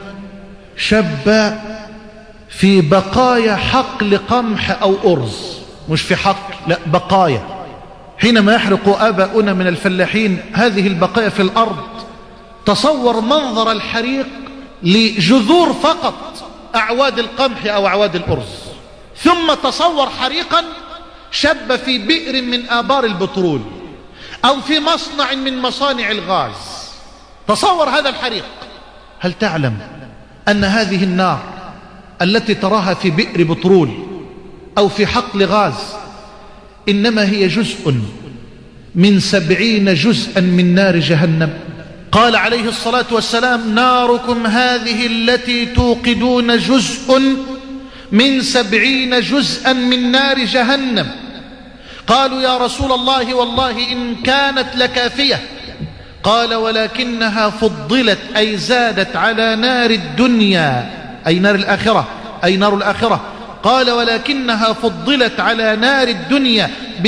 شب في بقايا حقل قمح أو أرز، مش في حقل، لا بقايا. حينما يحرق آباؤنا من الفلاحين هذه البقايا في الأرض، تصور منظر الحريق لجذور فقط أعواد القمح أو أعواد الأرز، ثم تصور حريقا شب في بئر من آبار البترول أو في مصنع من مصانع الغاز. تصور هذا الحريق. هل تعلم أن هذه النار التي تراها في بئر بترول أو في حقل غاز إنما هي جزء من 70 جزءا من نار جهنم؟ قال عليه الصلاة والسلام: ناركم هذه التي توقدون جزء من 70 جزءا من نار جهنم. قالوا: يا رسول الله والله إن كانت لكافية. قال: ولكنها فضلت، أي زادت على نار الدنيا، أي نار الآخرة، أي نار الآخرة. قال: ولكنها فضلت على نار الدنيا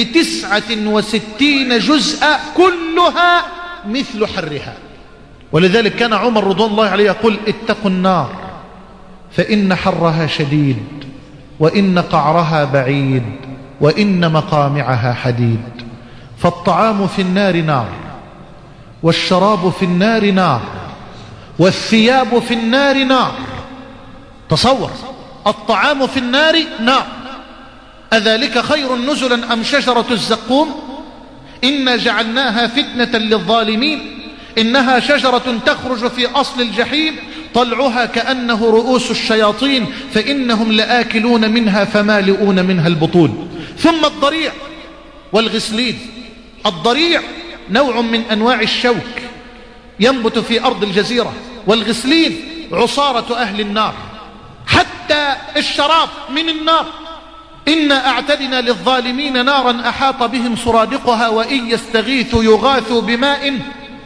ب69 جزءا كلها مثل حرها. ولذلك كان عمر رضوان الله عليه يقول: اتقوا النار فإن حرها شديد، وإن قعرها بعيد، وإن مقامعها حديد. فالطعام في النار نار، والشراب في النار نار، والثياب في النار نار. تصور، الطعام في النار نار. أذلك خير نزلا أم شجرة الزقوم؟ إنا جعلناها فتنة للظالمين إنها شجرة تخرج في أصل الجحيم طلعها كأنه رؤوس الشياطين فإنهم لآكلون منها فمالئون منها البطون. ثم الضريع والغسلين. الضريع نوع من أنواع الشوك ينبت في أرض الجزيرة، والغسلين عصارة أهل النار. حتى الشراب من النار. إنا أعتدنا للظالمين نارا أحاط بهم سرادقها وإن يستغيثوا يغاثوا بماء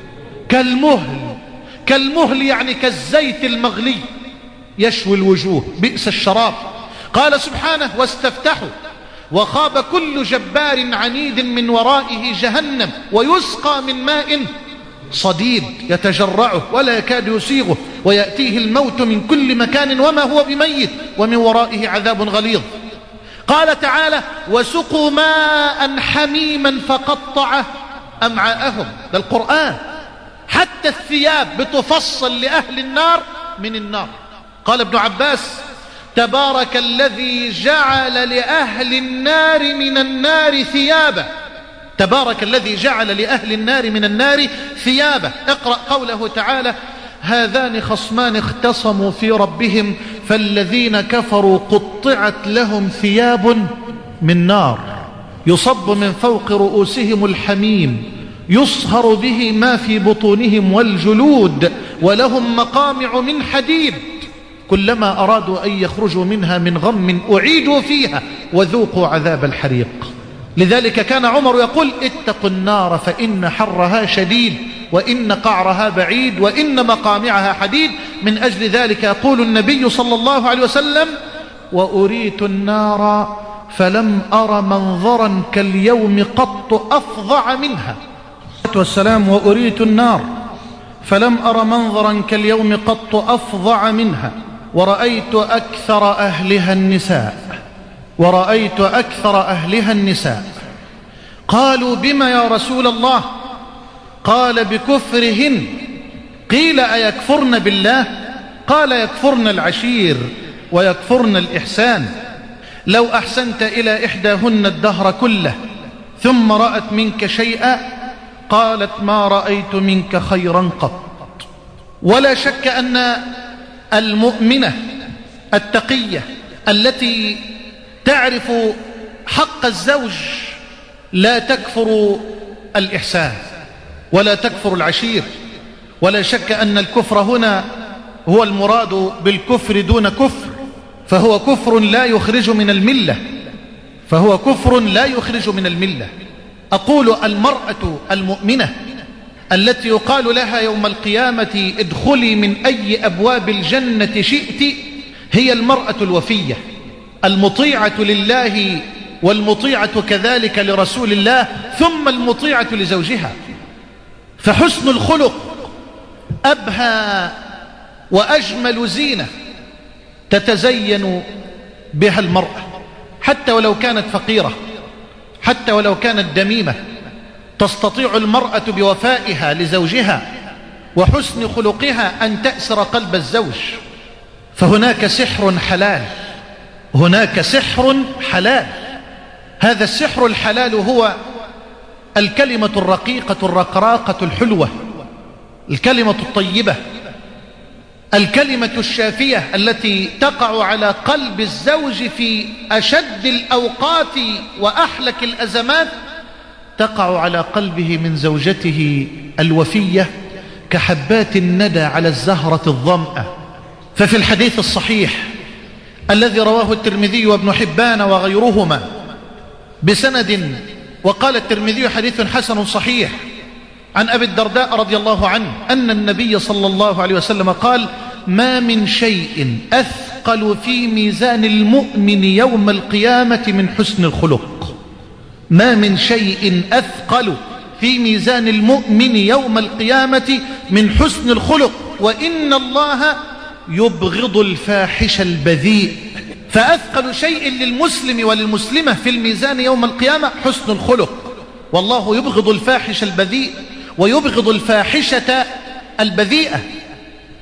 كالمهل. كالمهل يعني كالزيت المغلي يشوي الوجوه. بئس الشراب. قال سبحانه واستفتحوا وخاب كل جبار عنيد من ورائه جهنم ويسقى من ماء صديد يتجرعه ولا يكاد يسيغه ويأتيه الموت من كل مكان وما هو بميت ومن ورائه عذاب غليظ. قال تعالى وسقوا ماء حميما فقطع أمعاءهم. ده القرآن. حتى الثياب بتفصل لأهل النار من النار. قال ابن عباس تبارك الذي جعل لأهل النار من النار ثيابا. تبارك الذي جعل لأهل النار من النار ثيابا. اقرأ قوله تعالى هذان خصمان اختصموا في ربهم فالذين كفروا قطعت لهم ثياب من نار يصب من فوق رؤوسهم الحميم يصهر به ما في بطونهم والجلود ولهم مقامع من حديد كلما أرادوا أن يخرجوا منها من غم أعيدوا فيها وذوقوا عذاب الحريق. لذلك كان عمر يقول اتقوا النار فإن حرها شديد وإن قعرها بعيد وإن مقامعها حديد. من أجل ذلك يقول النبي صلى الله عليه وسلم وأريت النار فلم أر منظرا كاليوم قط أفظع منها. والسلام وأريت النار فلم أر منظرا كاليوم قط أفظع منها ورأيت أكثر أهلها النساء. ورأيت أكثر أهلها النساء. قالوا بما يا رسول الله؟ قال بكفرهن. قيل أيكفرن بالله؟ قال يكفرن العشير ويكفرن الإحسان. لو أحسنت إلى إحداهن الدهر كله ثم رأت منك شيئا قالت ما رأيت منك خيرا قط. ولا شك أن المؤمنة التقية التي تعرف حق الزوج لا تكفر الإحسان ولا تكفر العشير. ولا شك أن الكفر هنا هو المراد بالكفر دون كفر، فهو كفر لا يخرج من الملة. فهو كفر لا يخرج من الملة. أقول المرأة المؤمنة التي يقال لها يوم القيامة ادخلي من أي أبواب الجنة شئت هي المرأة الوفية المطيعة لله والمطيعة كذلك لرسول الله ثم المطيعة لزوجها. فحسن الخلق أبهى وأجمل زينة تتزين بها المرأة حتى ولو كانت فقيرة حتى ولو كانت دميمة. تستطيع المرأة بوفائها لزوجها وحسن خلقها أن تأسر قلب الزوج. فهناك سحر حلال. هناك سحر حلال. هذا السحر الحلال هو الكلمة الرقيقة الرقراقة الحلوة، الكلمة الطيبة، الكلمة الشافية التي تقع على قلب الزوج في أشد الأوقات وأحلك الأزمات، تقع على قلبه من زوجته الوفية كحبات الندى على الزهرة الظمأة. ففي الحديث الصحيح الذي رواه الترمذي وابن حبان وغيرهما بسند، وقال الترمذي حديث حسن صحيح، عن أبي الدرداء رضي الله عنه أن النبي صلى الله عليه وسلم قال ما من شيء أثقل في ميزان المؤمن يوم القيامة من حسن الخلق. ما من شيء أثقل في ميزان المؤمن يوم القيامة من حسن الخلق وإن الله يبغض الفاحش البذيء. فأثقل شيء للمسلم وللمسلمة في الميزان يوم القيامة حسن الخلق، والله يبغض الفاحش البذيء ويبغض الفاحشة البذيئة.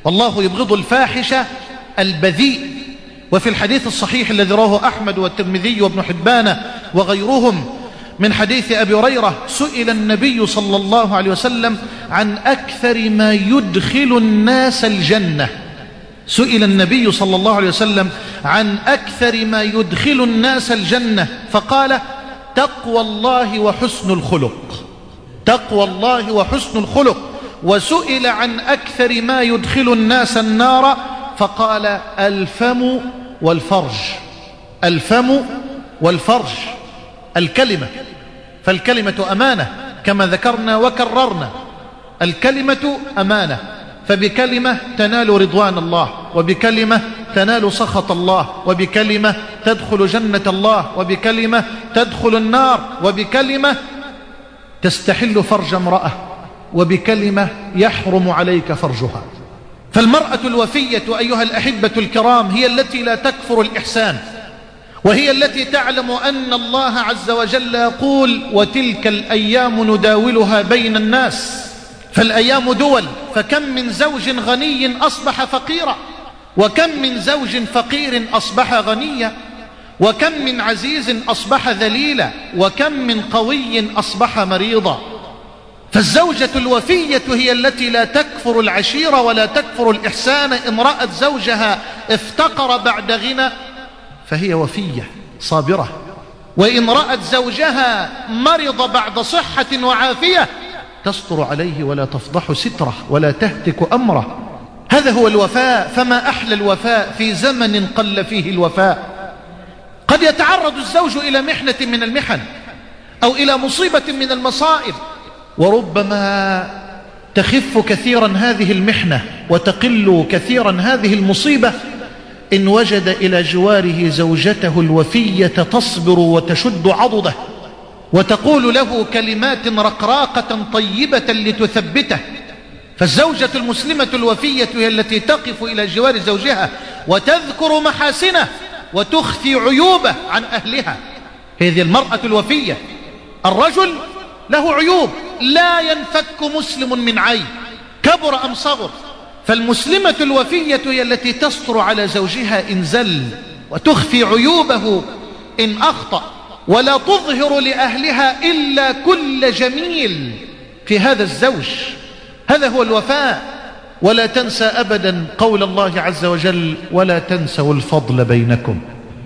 والله يبغض الفاحش البذيء. وفي الحديث الصحيح الذي رواه أحمد والترمذي وابن حبان وغيرهم من حديث أبي هريرة سئل النبي صلى الله عليه وسلم عن أكثر ما يدخل الناس الجنة. سئل النبي صلى الله عليه وسلم عن أكثر ما يدخل الناس الجنة فقال تقوى الله وحسن الخلق. تقوى الله وحسن الخلق. وسئل عن أكثر ما يدخل الناس النار فقال الفم والفرج. الفم والفرج، الكلمة، فالكلمة أمانة كما ذكرنا وكررنا. الكلمة أمانة، فبكلمة تنال رضوان الله، وبكلمة تنال سخط الله، وبكلمة تدخل جنة الله، وبكلمة تدخل النار، وبكلمة تستحل فرج امرأة، وبكلمة يحرم عليك فرجها. فالمرأة الوفية أيها الأحبة الكرام هي التي لا تكفر الإحسان، وهي التي تعلم أن الله عز وجل يقول وتلك الأيام نداولها بين الناس. فالأيام دول، فكم من زوج غني أصبح فقيرا، وكم من زوج فقير أصبح غنيا، وكم من عزيز أصبح ذليلا، وكم من قوي أصبح مريضا. فالزوجة الوفية هي التي لا تكفر العشيرة ولا تكفر الإحسان. إن رأت زوجها افتقر بعد غنى فهي وفية صابرة، وإن رأت زوجها مرض بعد صحة وعافية تستر عليه ولا تفضح ستره ولا تهتك أمره. هذا هو الوفاء. فما أحلى الوفاء في زمن قل فيه الوفاء. قد يتعرض الزوج إلى محنة من المحن أو إلى مصيبة من المصائب، وربما تخف كثيرا هذه المحنة وتقل كثيرا هذه المصيبة إن وجد إلى جواره زوجته الوفية تصبر وتشد عضده وتقول له كلمات رقراقة طيبة لتثبته. فالزوجة المسلمة الوفية هي التي تقف إلى جوار زوجها وتذكر محاسنه وتخفي عيوبه عن أهلها. هذه المرأة الوفية. الرجل له عيوب، لا ينفك مسلم من عيب كبر أم صغر. فالمسلمة الوفية هي التي تستر على زوجها إن زل وتخفي عيوبه إن أخطأ، ولا تظهر لأهلها إلا كل جميل في هذا الزوج. هذا هو الوفاء. ولا تنسى أبدا قول الله عز وجل ولا تنسوا الفضل بينكم،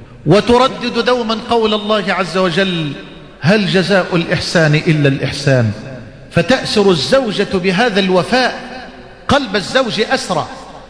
وتردد دوما قول الله عز وجل هل جزاء الإحسان إلا الإحسان. فتأسر الزوجة بهذا الوفاء قلب الزوج أسرى،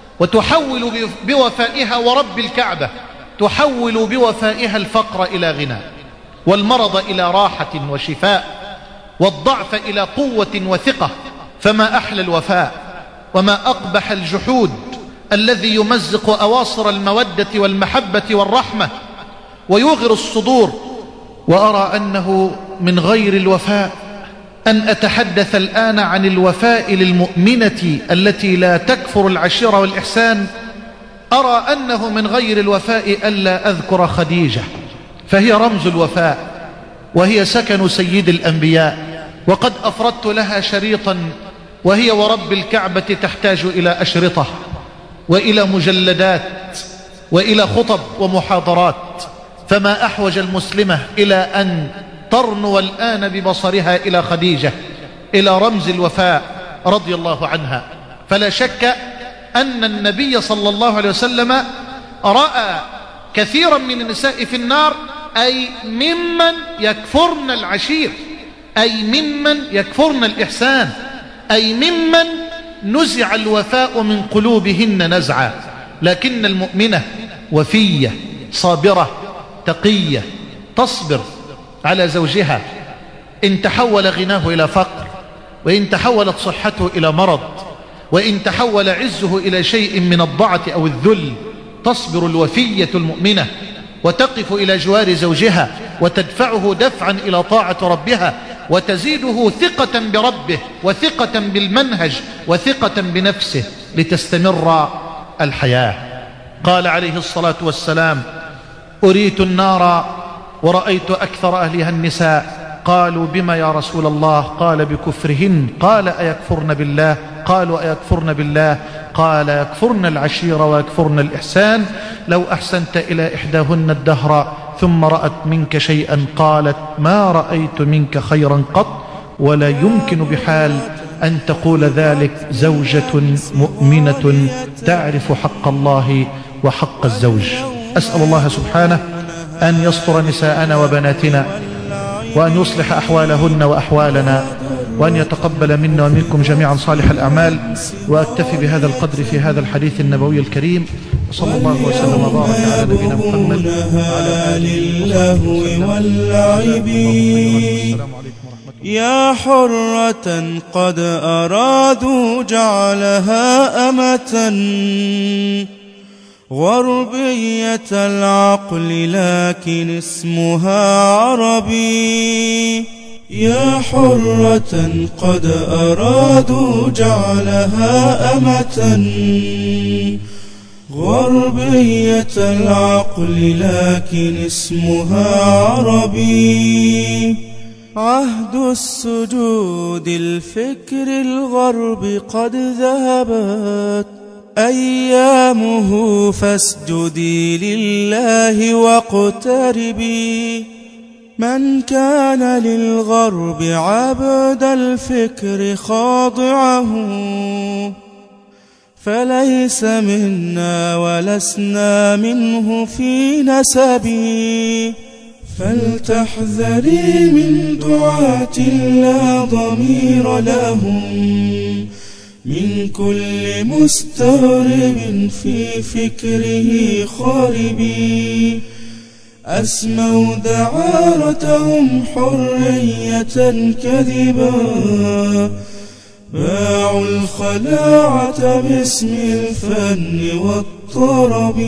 وتحول بوفائها ورب الكعبة تحول بوفائها الفقر إلى غنى، والمرض إلى راحة وشفاء، والضعف إلى قوة وثقة. فما أحلى الوفاء وما أقبح الجحود الذي يمزق أواصر المودة والمحبة والرحمة ويغر الصدور. وأرى أنه من غير الوفاء أن أتحدث الآن عن الوفاء للمؤمنة التي لا تكفر العشيرة والإحسان. أرى أنه من غير الوفاء ألا أذكر خديجة، فهي رمز الوفاء وهي سكن سيد الأنبياء، وقد أفردت لها شريطا وهي ورب الكعبة تحتاج إلى أشرطة وإلى مجلدات وإلى خطب ومحاضرات. فما أحوج المسلمة إلى أن ترنو الآن ببصرها إلى خديجة، إلى رمز الوفاء رضي الله عنها. فلا شك أن النبي صلى الله عليه وسلم رأى كثيرا من النساء في النار، أي ممن يكفرن العشير، أي ممن يكفرن الإحسان، أي ممن نزع الوفاء من قلوبهن نزعا. لكن المؤمنة وفية صابرة تقية تصبر على زوجها إن تحول غناه إلى فقر، وإن تحولت صحته إلى مرض، وإن تحول عزه إلى شيء من الضعف أو الذل. تصبر الوفية المؤمنة وتقف إلى جوار زوجها وتدفعه دفعا إلى طاعة ربها، وتزيده ثقة بربه وثقة بالمنهج وثقة بنفسه لتستمر الحياة. قال عليه الصلاة والسلام أريت النار ورأيت أكثر أهلها النساء. قالوا بما يا رسول الله؟ قال بكفرهن. قال أيكفرن بالله؟ قالوا أيكفرن بالله؟ قال يكفرن العشيرة ويكفرن الإحسان. لو أحسنت إلى إحداهن الدهر ثم رأت منك شيئا قالت ما رأيت منك خيرا قط، ولا يمكن بحال أن تقول ذلك زوجة مؤمنة تعرف حق الله وحق الزوج. أسأل الله سبحانه أن يستر نساءنا وبناتنا، وأن يصلح أحوالهن وأحوالنا، وأن يتقبل منا ومنكم جميعا صالح الأعمال. وأكتفي بهذا القدر في هذا الحديث النبوي الكريم، وصلى الله وسلم وبارك على نبينا محمد وعلى آله واللعب. يا حرة قد أرادوا جعلها أمة غربية العقل لكن اسمها عربي. يا حرة قد أرادوا جعلها أمة غربية العقل لكن اسمها عربي. عهد السجود الفكر الغرب قد ذهبت أيامه، فاسجدي لله واقتربي. من كان للغرب عبد الفكر خاضعه فليس منا ولسنا منه في نسبي. فلتحذري من دعاة لا ضمير لهم، من كل مستغرب في فكره خاربي. أسموا دعارتهم حرية كذبا، باعوا الخلاعة باسم الفن والطرب.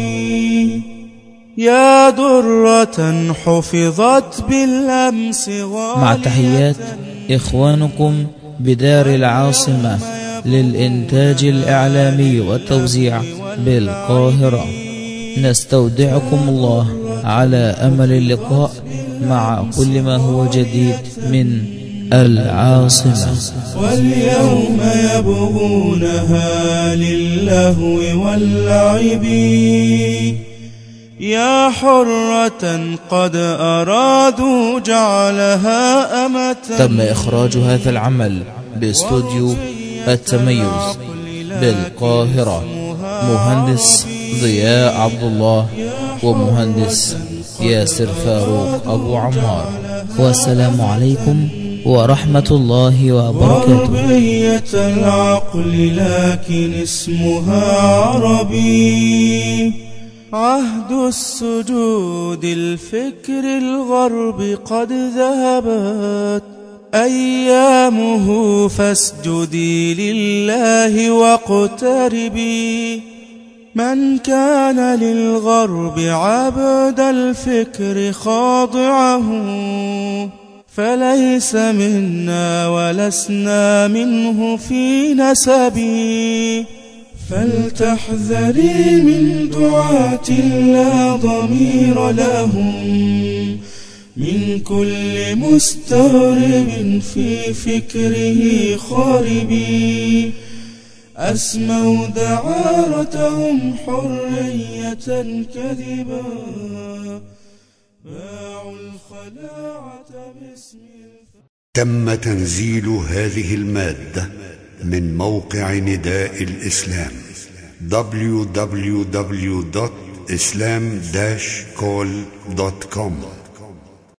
يا درة حفظت بالأمس مع تحيات إخوانكم بدار العاصمة للإنتاج الإعلامي والتوزيع بالقاهرة. نستودعكم الله على أمل اللقاء مع كل ما هو جديد من العاصمة. واليوم يبغونها للهو واللعب. يا حرة قد أرادوا جعلها أمة. تم إخراج هذا العمل باستوديو التميز بالقاهرة، مهندس ضياء عبد الله ومهندس ياسر فاروق أبو عمار. والسلام عليكم ورحمة الله وبركاته. غربية العقل لكن اسمها عربي. عهد السجود الفكر الغرب قد ذهبت أيامه، فاسجدي لله واقتربي. من كان للغرب عبد الفكر خاضعه فليس منا ولسنا منه في نسبي. فلتحذري من دعاة لا ضمير لهم، من كل مستغرب في فكره خاربي. أسموا دعارتهم حرية كذبا، باعوا الخلاعة باسم تم تنزيل هذه المادة من موقع نداء الإسلام www.islam-call.com